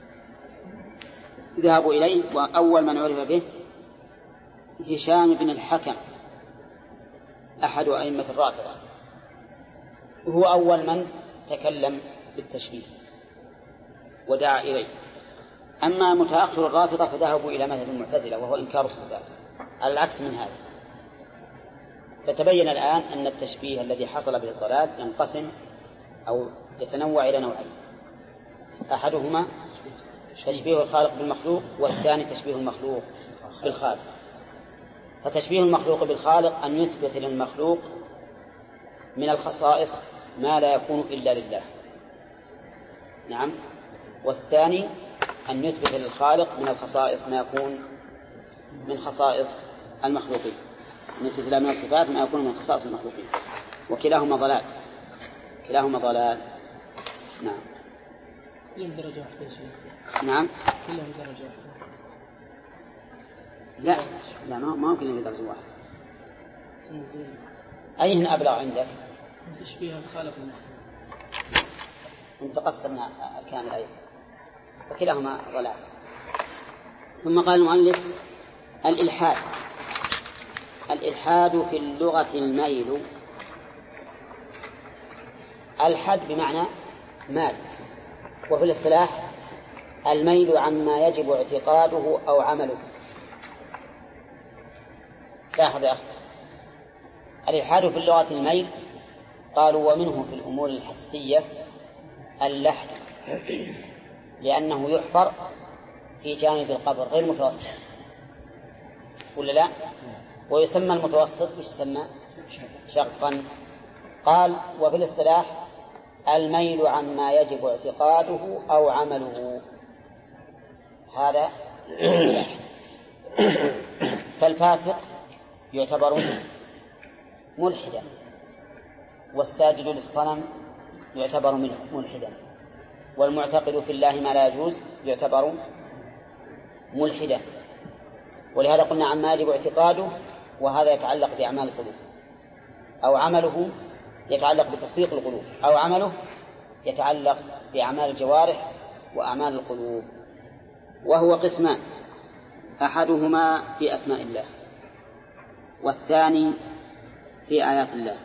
ذهبوا إليه، وأول من عرف به هشام بن الحكم أحد أئمة الرافضة، وهو أول من تكلم بالتشبيه ودعا إليه. أما متأخر الرافضة فذهبوا إلى مذهب المعتزلة وهو إنكار الصفات، على العكس من هذا. فتبين الآن أن التشبيه الذي حصل به الضلال ينقسم أو يتنوع إلى نوعين، أحدهما تشبيه الخالق بالمخلوق، والثاني تشبيه المخلوق بالخالق. فتشبيه المخلوق بالخالق أن يثبت للمخلوق من الخصائص ما لا يكون إلا لله، نعم، والثاني أن يثبت للخالق من الخصائص ما يكون من خصائص المخلوقين، أن يثبت له من الصفات ما يكون من خصائص المخلوقين، وكلاهما ضلال، كلاهما ضلال. نعم. كلهم درجة واحدة يا شيخ. نعم. كلهم درجة واحدة. لا لا ما ما ممكن بدرجة واحدة. أيهن أبلغ عندك؟ تشبيه الخالق بالمخلوق. أنت قصدنا كامل أيضا، فكلاهما ضلال. ثم قال المؤلف الإلحاد. الإلحاد في اللغة الميل، الحد بمعنى مال، وفي الاصطلاح الميل عما يجب اعتقاده أو عمله. لاحظ يا أخي، الإلحاد في اللغة الميل، قالوا ومنه في الأمور الحسية اللحد، لأنه يحفر في جانب القبر غير متوسط، ولا لا؟ ويسمى المتوسط وش يسمى؟ شقا. قال وفي الاصطلاح الميل عما يجب اعتقاده أو عمله، هذا فالفاسق يعتبر ملحدا، والساجد للصنم يعتبر ملحدا، والمعتقد في الله ما لا يجوز يعتبر ملحدا. ولهذا قلنا عما يجب اعتقاده، وهذا يتعلق بأعمال القلوب، أو عمله يتعلق بتصديق القلوب، أو عمله يتعلق بأعمال الجوارح وأعمال القلوب. وهو قسمان، أحدهما في أسماء الله، والثاني في آيات الله.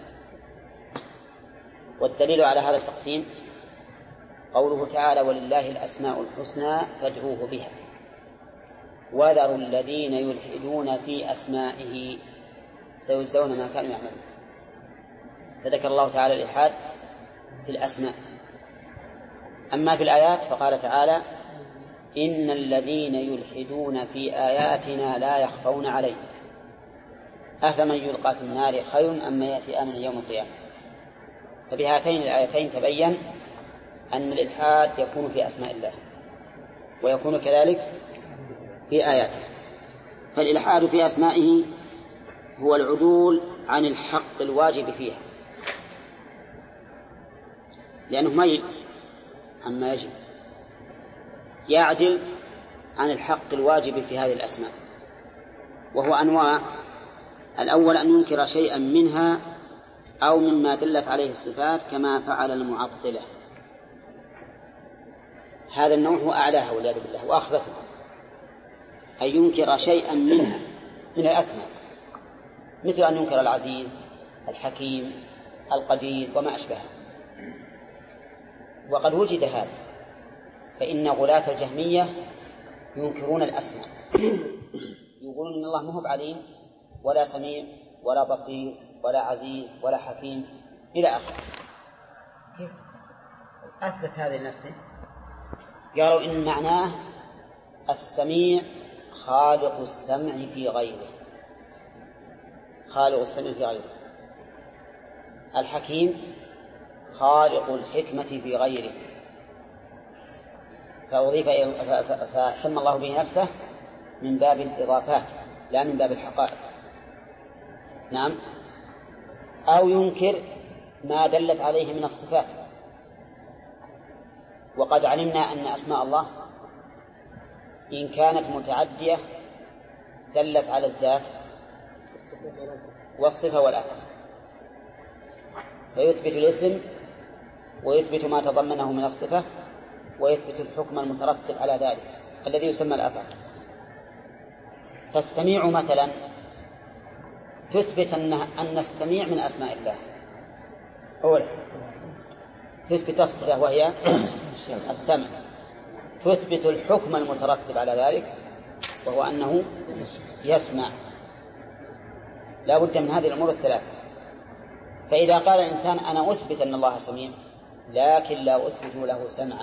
والدليل على هذا التقسيم قوله تعالى ولله الأسماء الحسنى فادعوه بها وذروا الذين يلحدون في أسمائه سيجزون ما كانوا يعملون. فذكر الله تعالى الإلحاد في الأسماء. أما في الآيات فقال تعالى إن الذين يلحدون في آياتنا لا يخفون عليه أفمن يلقى في النار خير أم من يأتي آمنا يوم القيامة. فبهاتين الآيتين تبين أن الإلحاد يكون في أسماء الله ويكون كذلك في آياته. فالإلحاد في أسمائه هو العدول عن الحق الواجب فيها، لأنه ميل عما يجب، يعدل عن الحق الواجب في هذه الأسماء، وهو أنواع. الأول أن ينكر شيئا منها أو مما دلت عليه الصفات كما فعل المعطلة. هذا النوع هو أعلاها والعياذ بالله وأخبثها، أن ينكر شيئا منها من الأسماء، مثل أن ينكر العزيز الحكيم القدير وما أشبهه. وقد وجد هذا، فإن غلاة الجهمية ينكرون الأسماء، يقولون إن الله ما هو بعليم ولا سميع ولا بصير ولا عزيز ولا حكيم إلى آخره. كيف أثبت هذا لنفسه؟ قالوا إن معناه السميع خالق السمع في غيره، خالق السمع في غيره، الحكيم خالق الحكمة في غيره، فأضيف فسمى الله به نفسه من باب الإضافات لا من باب الحقائق. نعم. أو ينكر ما دلت عليه من الصفات، وقد علمنا أن أسماء الله إن كانت متعدية دلت على الذات والصفة والأثر، فيثبت الاسم ويثبت ما تضمنه من الصفة ويثبت الحكم المترتب على ذلك الذي يسمى الأثر. فالسميع مثلا تثبت أن السميع من أسماء الله، أولا تثبت الصفة وهي السمع، تثبت الحكم المترتب على ذلك وهو أنه يسمع. لا بد من هذه الأمور الثلاثة. فإذا قال الإنسان أنا أثبت أن الله سميع لكن لا أثبت له سمعا،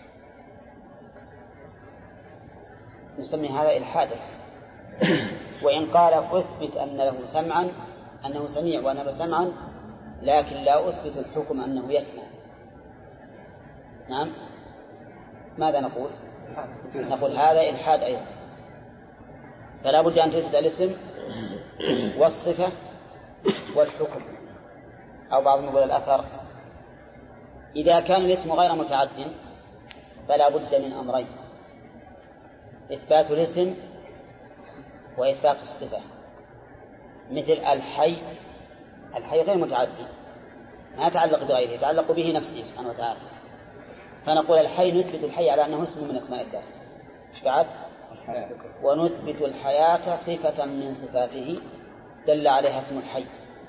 نسمي هذا إلحادا. وإن قال أثبت أن له سمعا، أنه سميع وأنا له سمعا لكن لا أثبت الحكم أنه يسمع، نعم، ماذا نقول؟ نقول هذا إلحاد أيضا. فلا بد أن تثبت الاسم والصفة والحكم، أو بعضهم يقول الأثر. إذا كان الاسم غير متعد فلا بد من أمرين: إثبات الاسم وإثبات الصفة. مثل الحي، الحي غير متعدي ما يتعلق بغيره، يتعلق به نفسه سبحانه وتعالى، فنقول الحي نثبت الحي على أنه اسم من أسماء الله. إيش بعد؟ ونثبت الحياة صفة من صفاته دل عليها اسم الحي.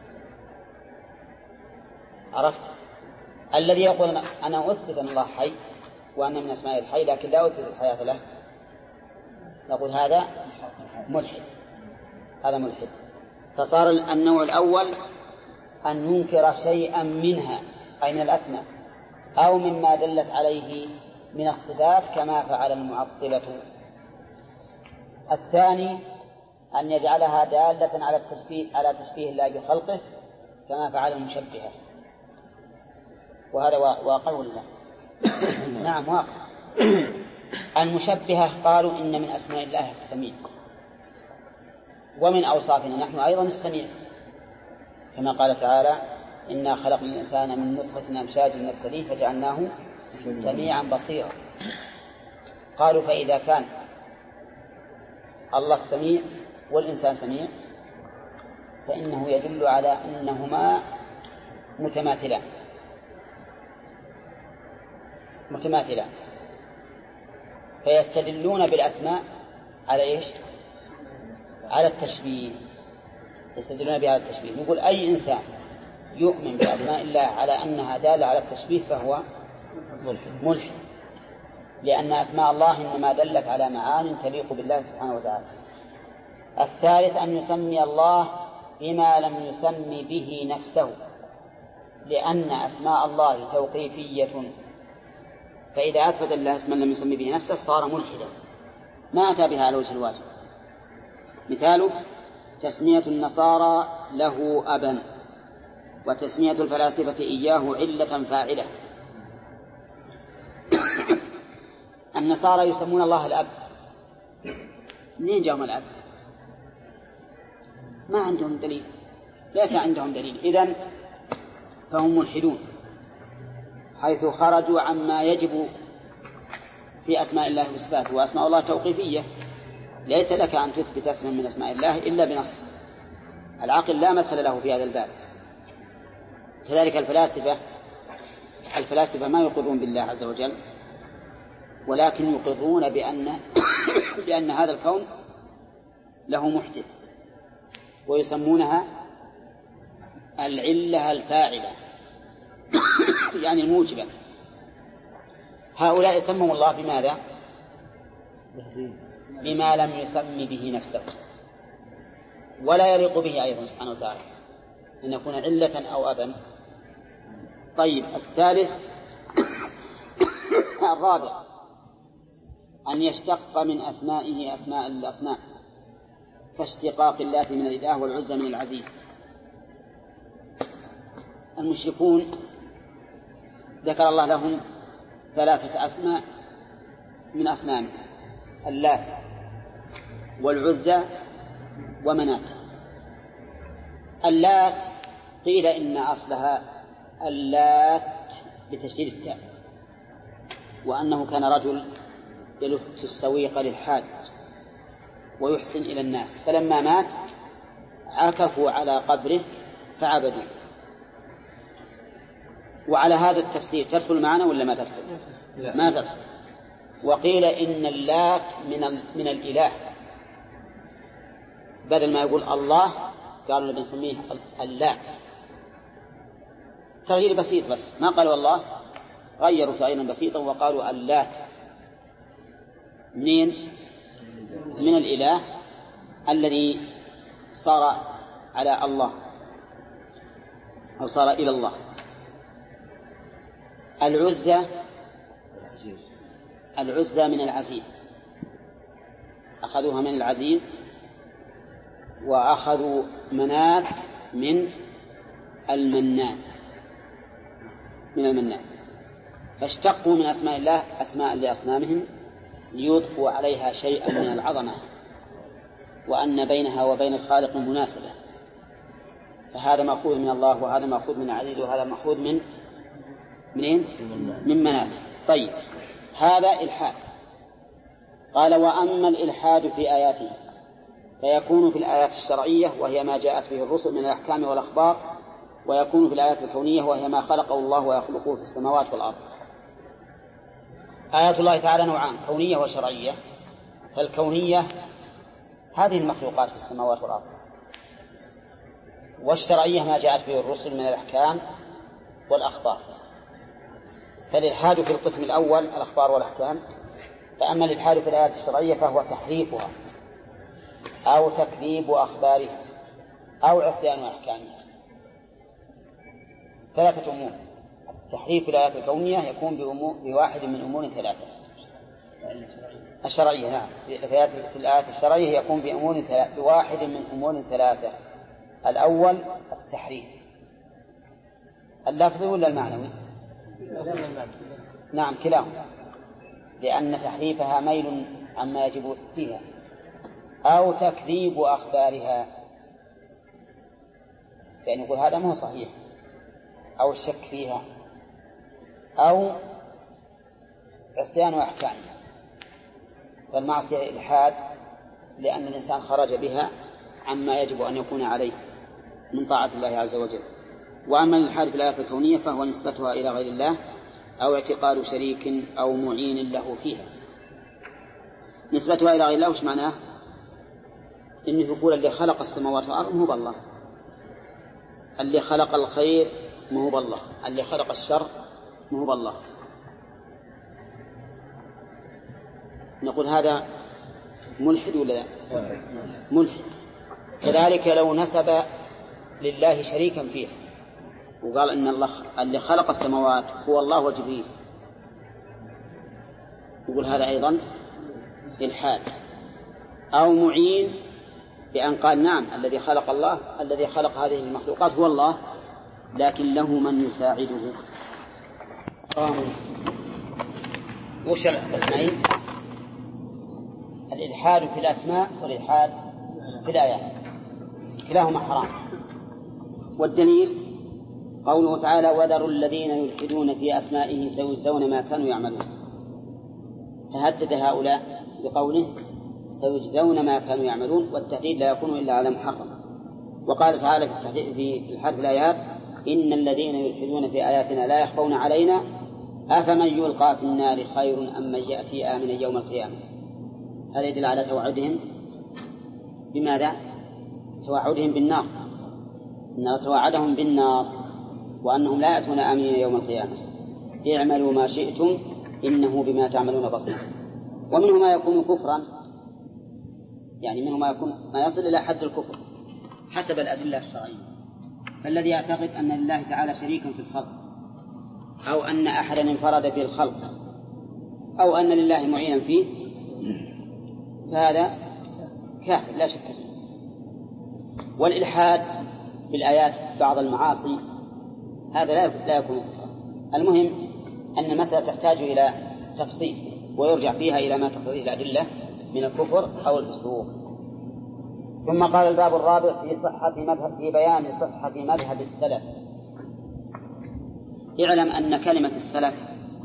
عرفت؟ الذي يقول أنا أثبت أن الله حي وأن من أسماء الحي لكن لا أثبت الحياة له، نقول هذا ملحد، هذا ملحد. فصار النوع الأول أن ينكر شيئا منها أي من الأسماء أو مما دلت عليه من الصفات كما فعل المعطلة. الثاني أن يجعلها دالة على التشبيه على تشبيه الله بخلقه كما فعل المشبهة، وهذا واقع ولا؟ نعم واقع. المشبهة قالوا إن من أسماء الله السميع، ومن أوصافنا نحن أيضا السميع، كما قال تعالى إنا خلقنا الإنسان من نطفة أمشاج نبتليه فجعلناه سميعا بصيرا. قالوا فإذا كان الله السميع والإنسان سميع فإنه يدل على أنهما متماثلان متماثلان فيستدلون بالأسماء على إيش؟ على التشبيه، يستدلون بها على التشبيه. نقول أي إنسان يؤمن بأسماء الله على أنها دالة على التشبيه فهو ملحد، لأن أسماء الله إنما دلت على معان تليق بالله سبحانه وتعالى. الثالث أن يسمي الله بما لم يسمي به نفسه، لأن أسماء الله توقيفية، فإذا أثبت الله اسما لم يسمي به نفسه صار ملحدا ما أتى بها على وجه الواجب. مثاله تسمية النصارى له أبا، وتسمية الفلاسفة إياه علة فاعلة. النصارى يسمون الله الأب، منين جاءهم الأب؟ ما عندهم دليل، ليس عندهم دليل، إذن فهم ملحدون حيث خرجوا عما يجب في أسماء الله وصفاته، وأسماء الله توقيفية، ليس لك أن تثبت اسما من أسماء الله إلا بنص، العقل لا مثل له في هذا الباب. كذلك الفلاسفة الفلاسفة ما يقرون بالله عز وجل، ولكن يقرون بأن بأن هذا الكون له محدث، ويسمونها العلة الفاعلة يعني الموجبة. هؤلاء سموا الله بماذا؟ بما لم يسم به نفسه، ولا يليق به أيضا سبحانه وتعالى أن يكون علة أو أبا. طيب الثالث الرابع أن يشتق من أسمائه أسماء الأصنام، كاشتقاق اللات من الإله والعزى من العزيز. المشركون ذكر الله لهم ثلاثة أسماء من أصنام، اللات والعزى ومنات. اللات قيل إن أصلها اللات بتشديد التاء، وأنه كان رجل يلف السويق للحاج ويحسن إلى الناس، فلما مات عكفوا على قبره فعبدوا. وعلى هذا التفسير تدخل معنا ولا ما تدخل؟ ما تدخل. وقيل إن اللات من من الإله، بدل ما يقول الله قالوا بنسميه اللات، تغيير بسيط بس، ما قالوا الله، غيروا تغييرا بسيطا وقالوا اللات. منين؟ من الإله الذي صار على الله أو صار إلى الله. العزى العزى من العزيز، أخذوها من العزيز، وأخذوا منات من المنان من المنان فاشتقوا من أسماء الله أسماء لأصنامهم ليضفوا عليها شيئا من العظمة، وأن بينها وبين الخالق مناسبة. فهذا مأخوذ من الله، وهذا مأخوذ من العزيز، وهذا مأخوذ من منين؟ من منات. طيب هذا إلحاد. قال وأما الإلحاد في آياته فيكون في الآيات الشرعية وهي ما جاءت به الرسل من الأحكام والأخبار، ويكون في الآيات الكونية وهي ما خلقه الله ويخلقه في السماوات والأرض. آيات الله تعالى نوعان، كونية وشرعية. فالكونية هذه المخلوقات في السماوات والأرض، والشرعية ما جاءت به الرسل من الأحكام والأخبار. فالإلحاد في القسم الأول الأخبار والأحكام، فأما الإلحاد في الآيات الشرعية فهو تحريفها أو تكذيب أخبارها أو عصيان أحكامها. ثلاثة أمور: تحريف الآيات الكونية يكون بواحد من أمور ثلاثة. الشرعية نعم، في الآيات الشرعية يكون بأمور ثلاثة، بواحد من أمور ثلاثة. الأول التحريف، اللفظي ولا المعنوي؟ نعم كلاهما، لأن تحريفها ميل عما يجب فيها، أو تكذيب أخبارها، يعني يقول هذا ما هو صحيح، أو الشك فيها، أو عصيان أحكامها. فالمعصية إلحاد لأن الإنسان خرج بها عما يجب أن يكون عليه من طاعة الله عز وجل. وأما الإلحاد في الآيات الكونية فهو نسبتها إلى غير الله أو اعتقاد شريك أو معين له فيها. نسبتها إلى غير الله وش معناه؟ إنه يقول اللي خلق السماوات والأرض مو بالله، اللي خلق الخير مو بالله، اللي خلق الشر مو بالله. نقول هذا ملحد ولا لا؟ ملحد. كذلك لو نسب لله شريكا فيه وقال إن الله اللي خلق السماوات هو الله وجبريل، يقول هذا أيضا إلحاد. أو معين بأن قال نعم الذي خلق الله الذي خلق هذه المخلوقات هو الله، لكن له من يساعده. وش القسمين؟ الإلحاد في الأسماء والإلحاد في الآيات، كلاهما حرام. والدليل قوله تعالى وذروا الذين يلحدون في أسمائه سيجزون ما كانوا يعملون، فهدد هؤلاء بقوله سيجزون ما كانوا يعملون، والتهديد لا يكون إلا على محرم. وقال تعالى في الحرف الآيات إن الذين يلحدون في آياتنا لا يخفون علينا أفمن يلقى في النار خير أم من يأتي آمنا يوم القيامة. هذا يدل على توعدهم بماذا؟ توعدهم بالنار، إن توعدهم بالنار وأنهم لا يأتون آمنين يوم القيامة. اعملوا ما شئتم إنه بما تعملون بصير. ومنه ما يكون كفرا، يعني منه ما يكون ما يصل إلى حد الكفر حسب الأدلة الشرعية. فالذي يعتقد أن لله تعالى شريكا في الخلق، أو أن أحدا انفرد في الخلق، أو أن لله معينا فيه، فهذا كافر لا شك فيه. والإلحاد بالآيات بعض المعاصي هذا لا يكون كفرا. المهم أن المسألة تحتاج إلى تفصيل ويرجع فيها إلى ما تقتضيه الأدلة من الكفر أو الفسوق. ثم قال الباب الرابع في صحة مذهب في بيان صحة مذهب السلف. اعلم أن كلمة السلف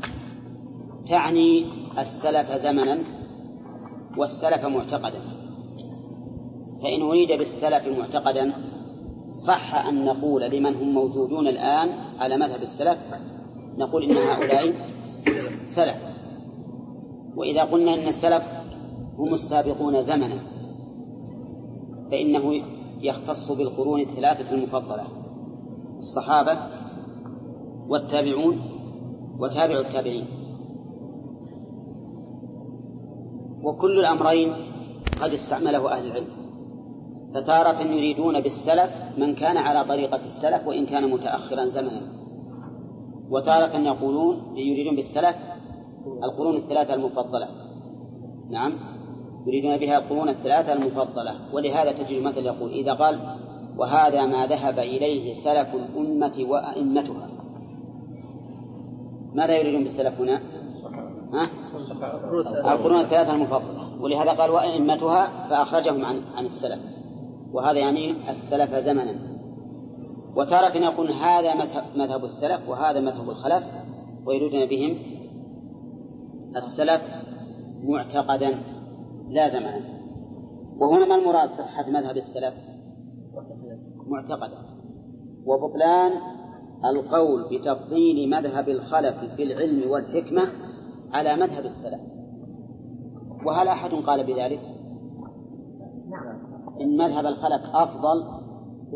تعني السلف زمنا والسلف معتقدا، فإن أريد بالسلف معتقدا صح أن نقول لمن هم موجودون الآن على مذهب السلف نقول إن هؤلاء سلف. وإذا قلنا إن السلف هم السابقون زمنا فإنه يختص بالقرون الثلاثة المفضلة، الصحابة والتابعون وتابع التابعين. وكل الأمرين قد استعمله أهل العلم، فتارة يريدون بالسلف من كان على طريقة السلف وإن كان متأخرا زمنا، وتارة يقولون يريدون بالسلف القرون الثلاثة المفضلة. نعم يريدون بها القرون الثلاثة المفضلة. ولهذا تجد مثل يقول إذا قال وهذا ما ذهب إليه سلف الأمة وأئمتها، ماذا يريدون بالسلف هنا؟ ها؟ القرون الثلاثة المفضلة. ولهذا قال وأئمتها فأخرجهم عن عن السلف، وهذا يعني السلف زمنا. وتارة يقول هذا مذهب السلف وهذا مذهب الخلف، ويريدون بهم السلف معتقدا لا زمنا. وهنا ما المراد صحة مذهب السلف؟ معتقدا. وبطلان القول بتفضيل مذهب الخلف في العلم والحكمة على مذهب السلف. وهل أحد قال بذلك؟ إن مذهب الخلف أفضل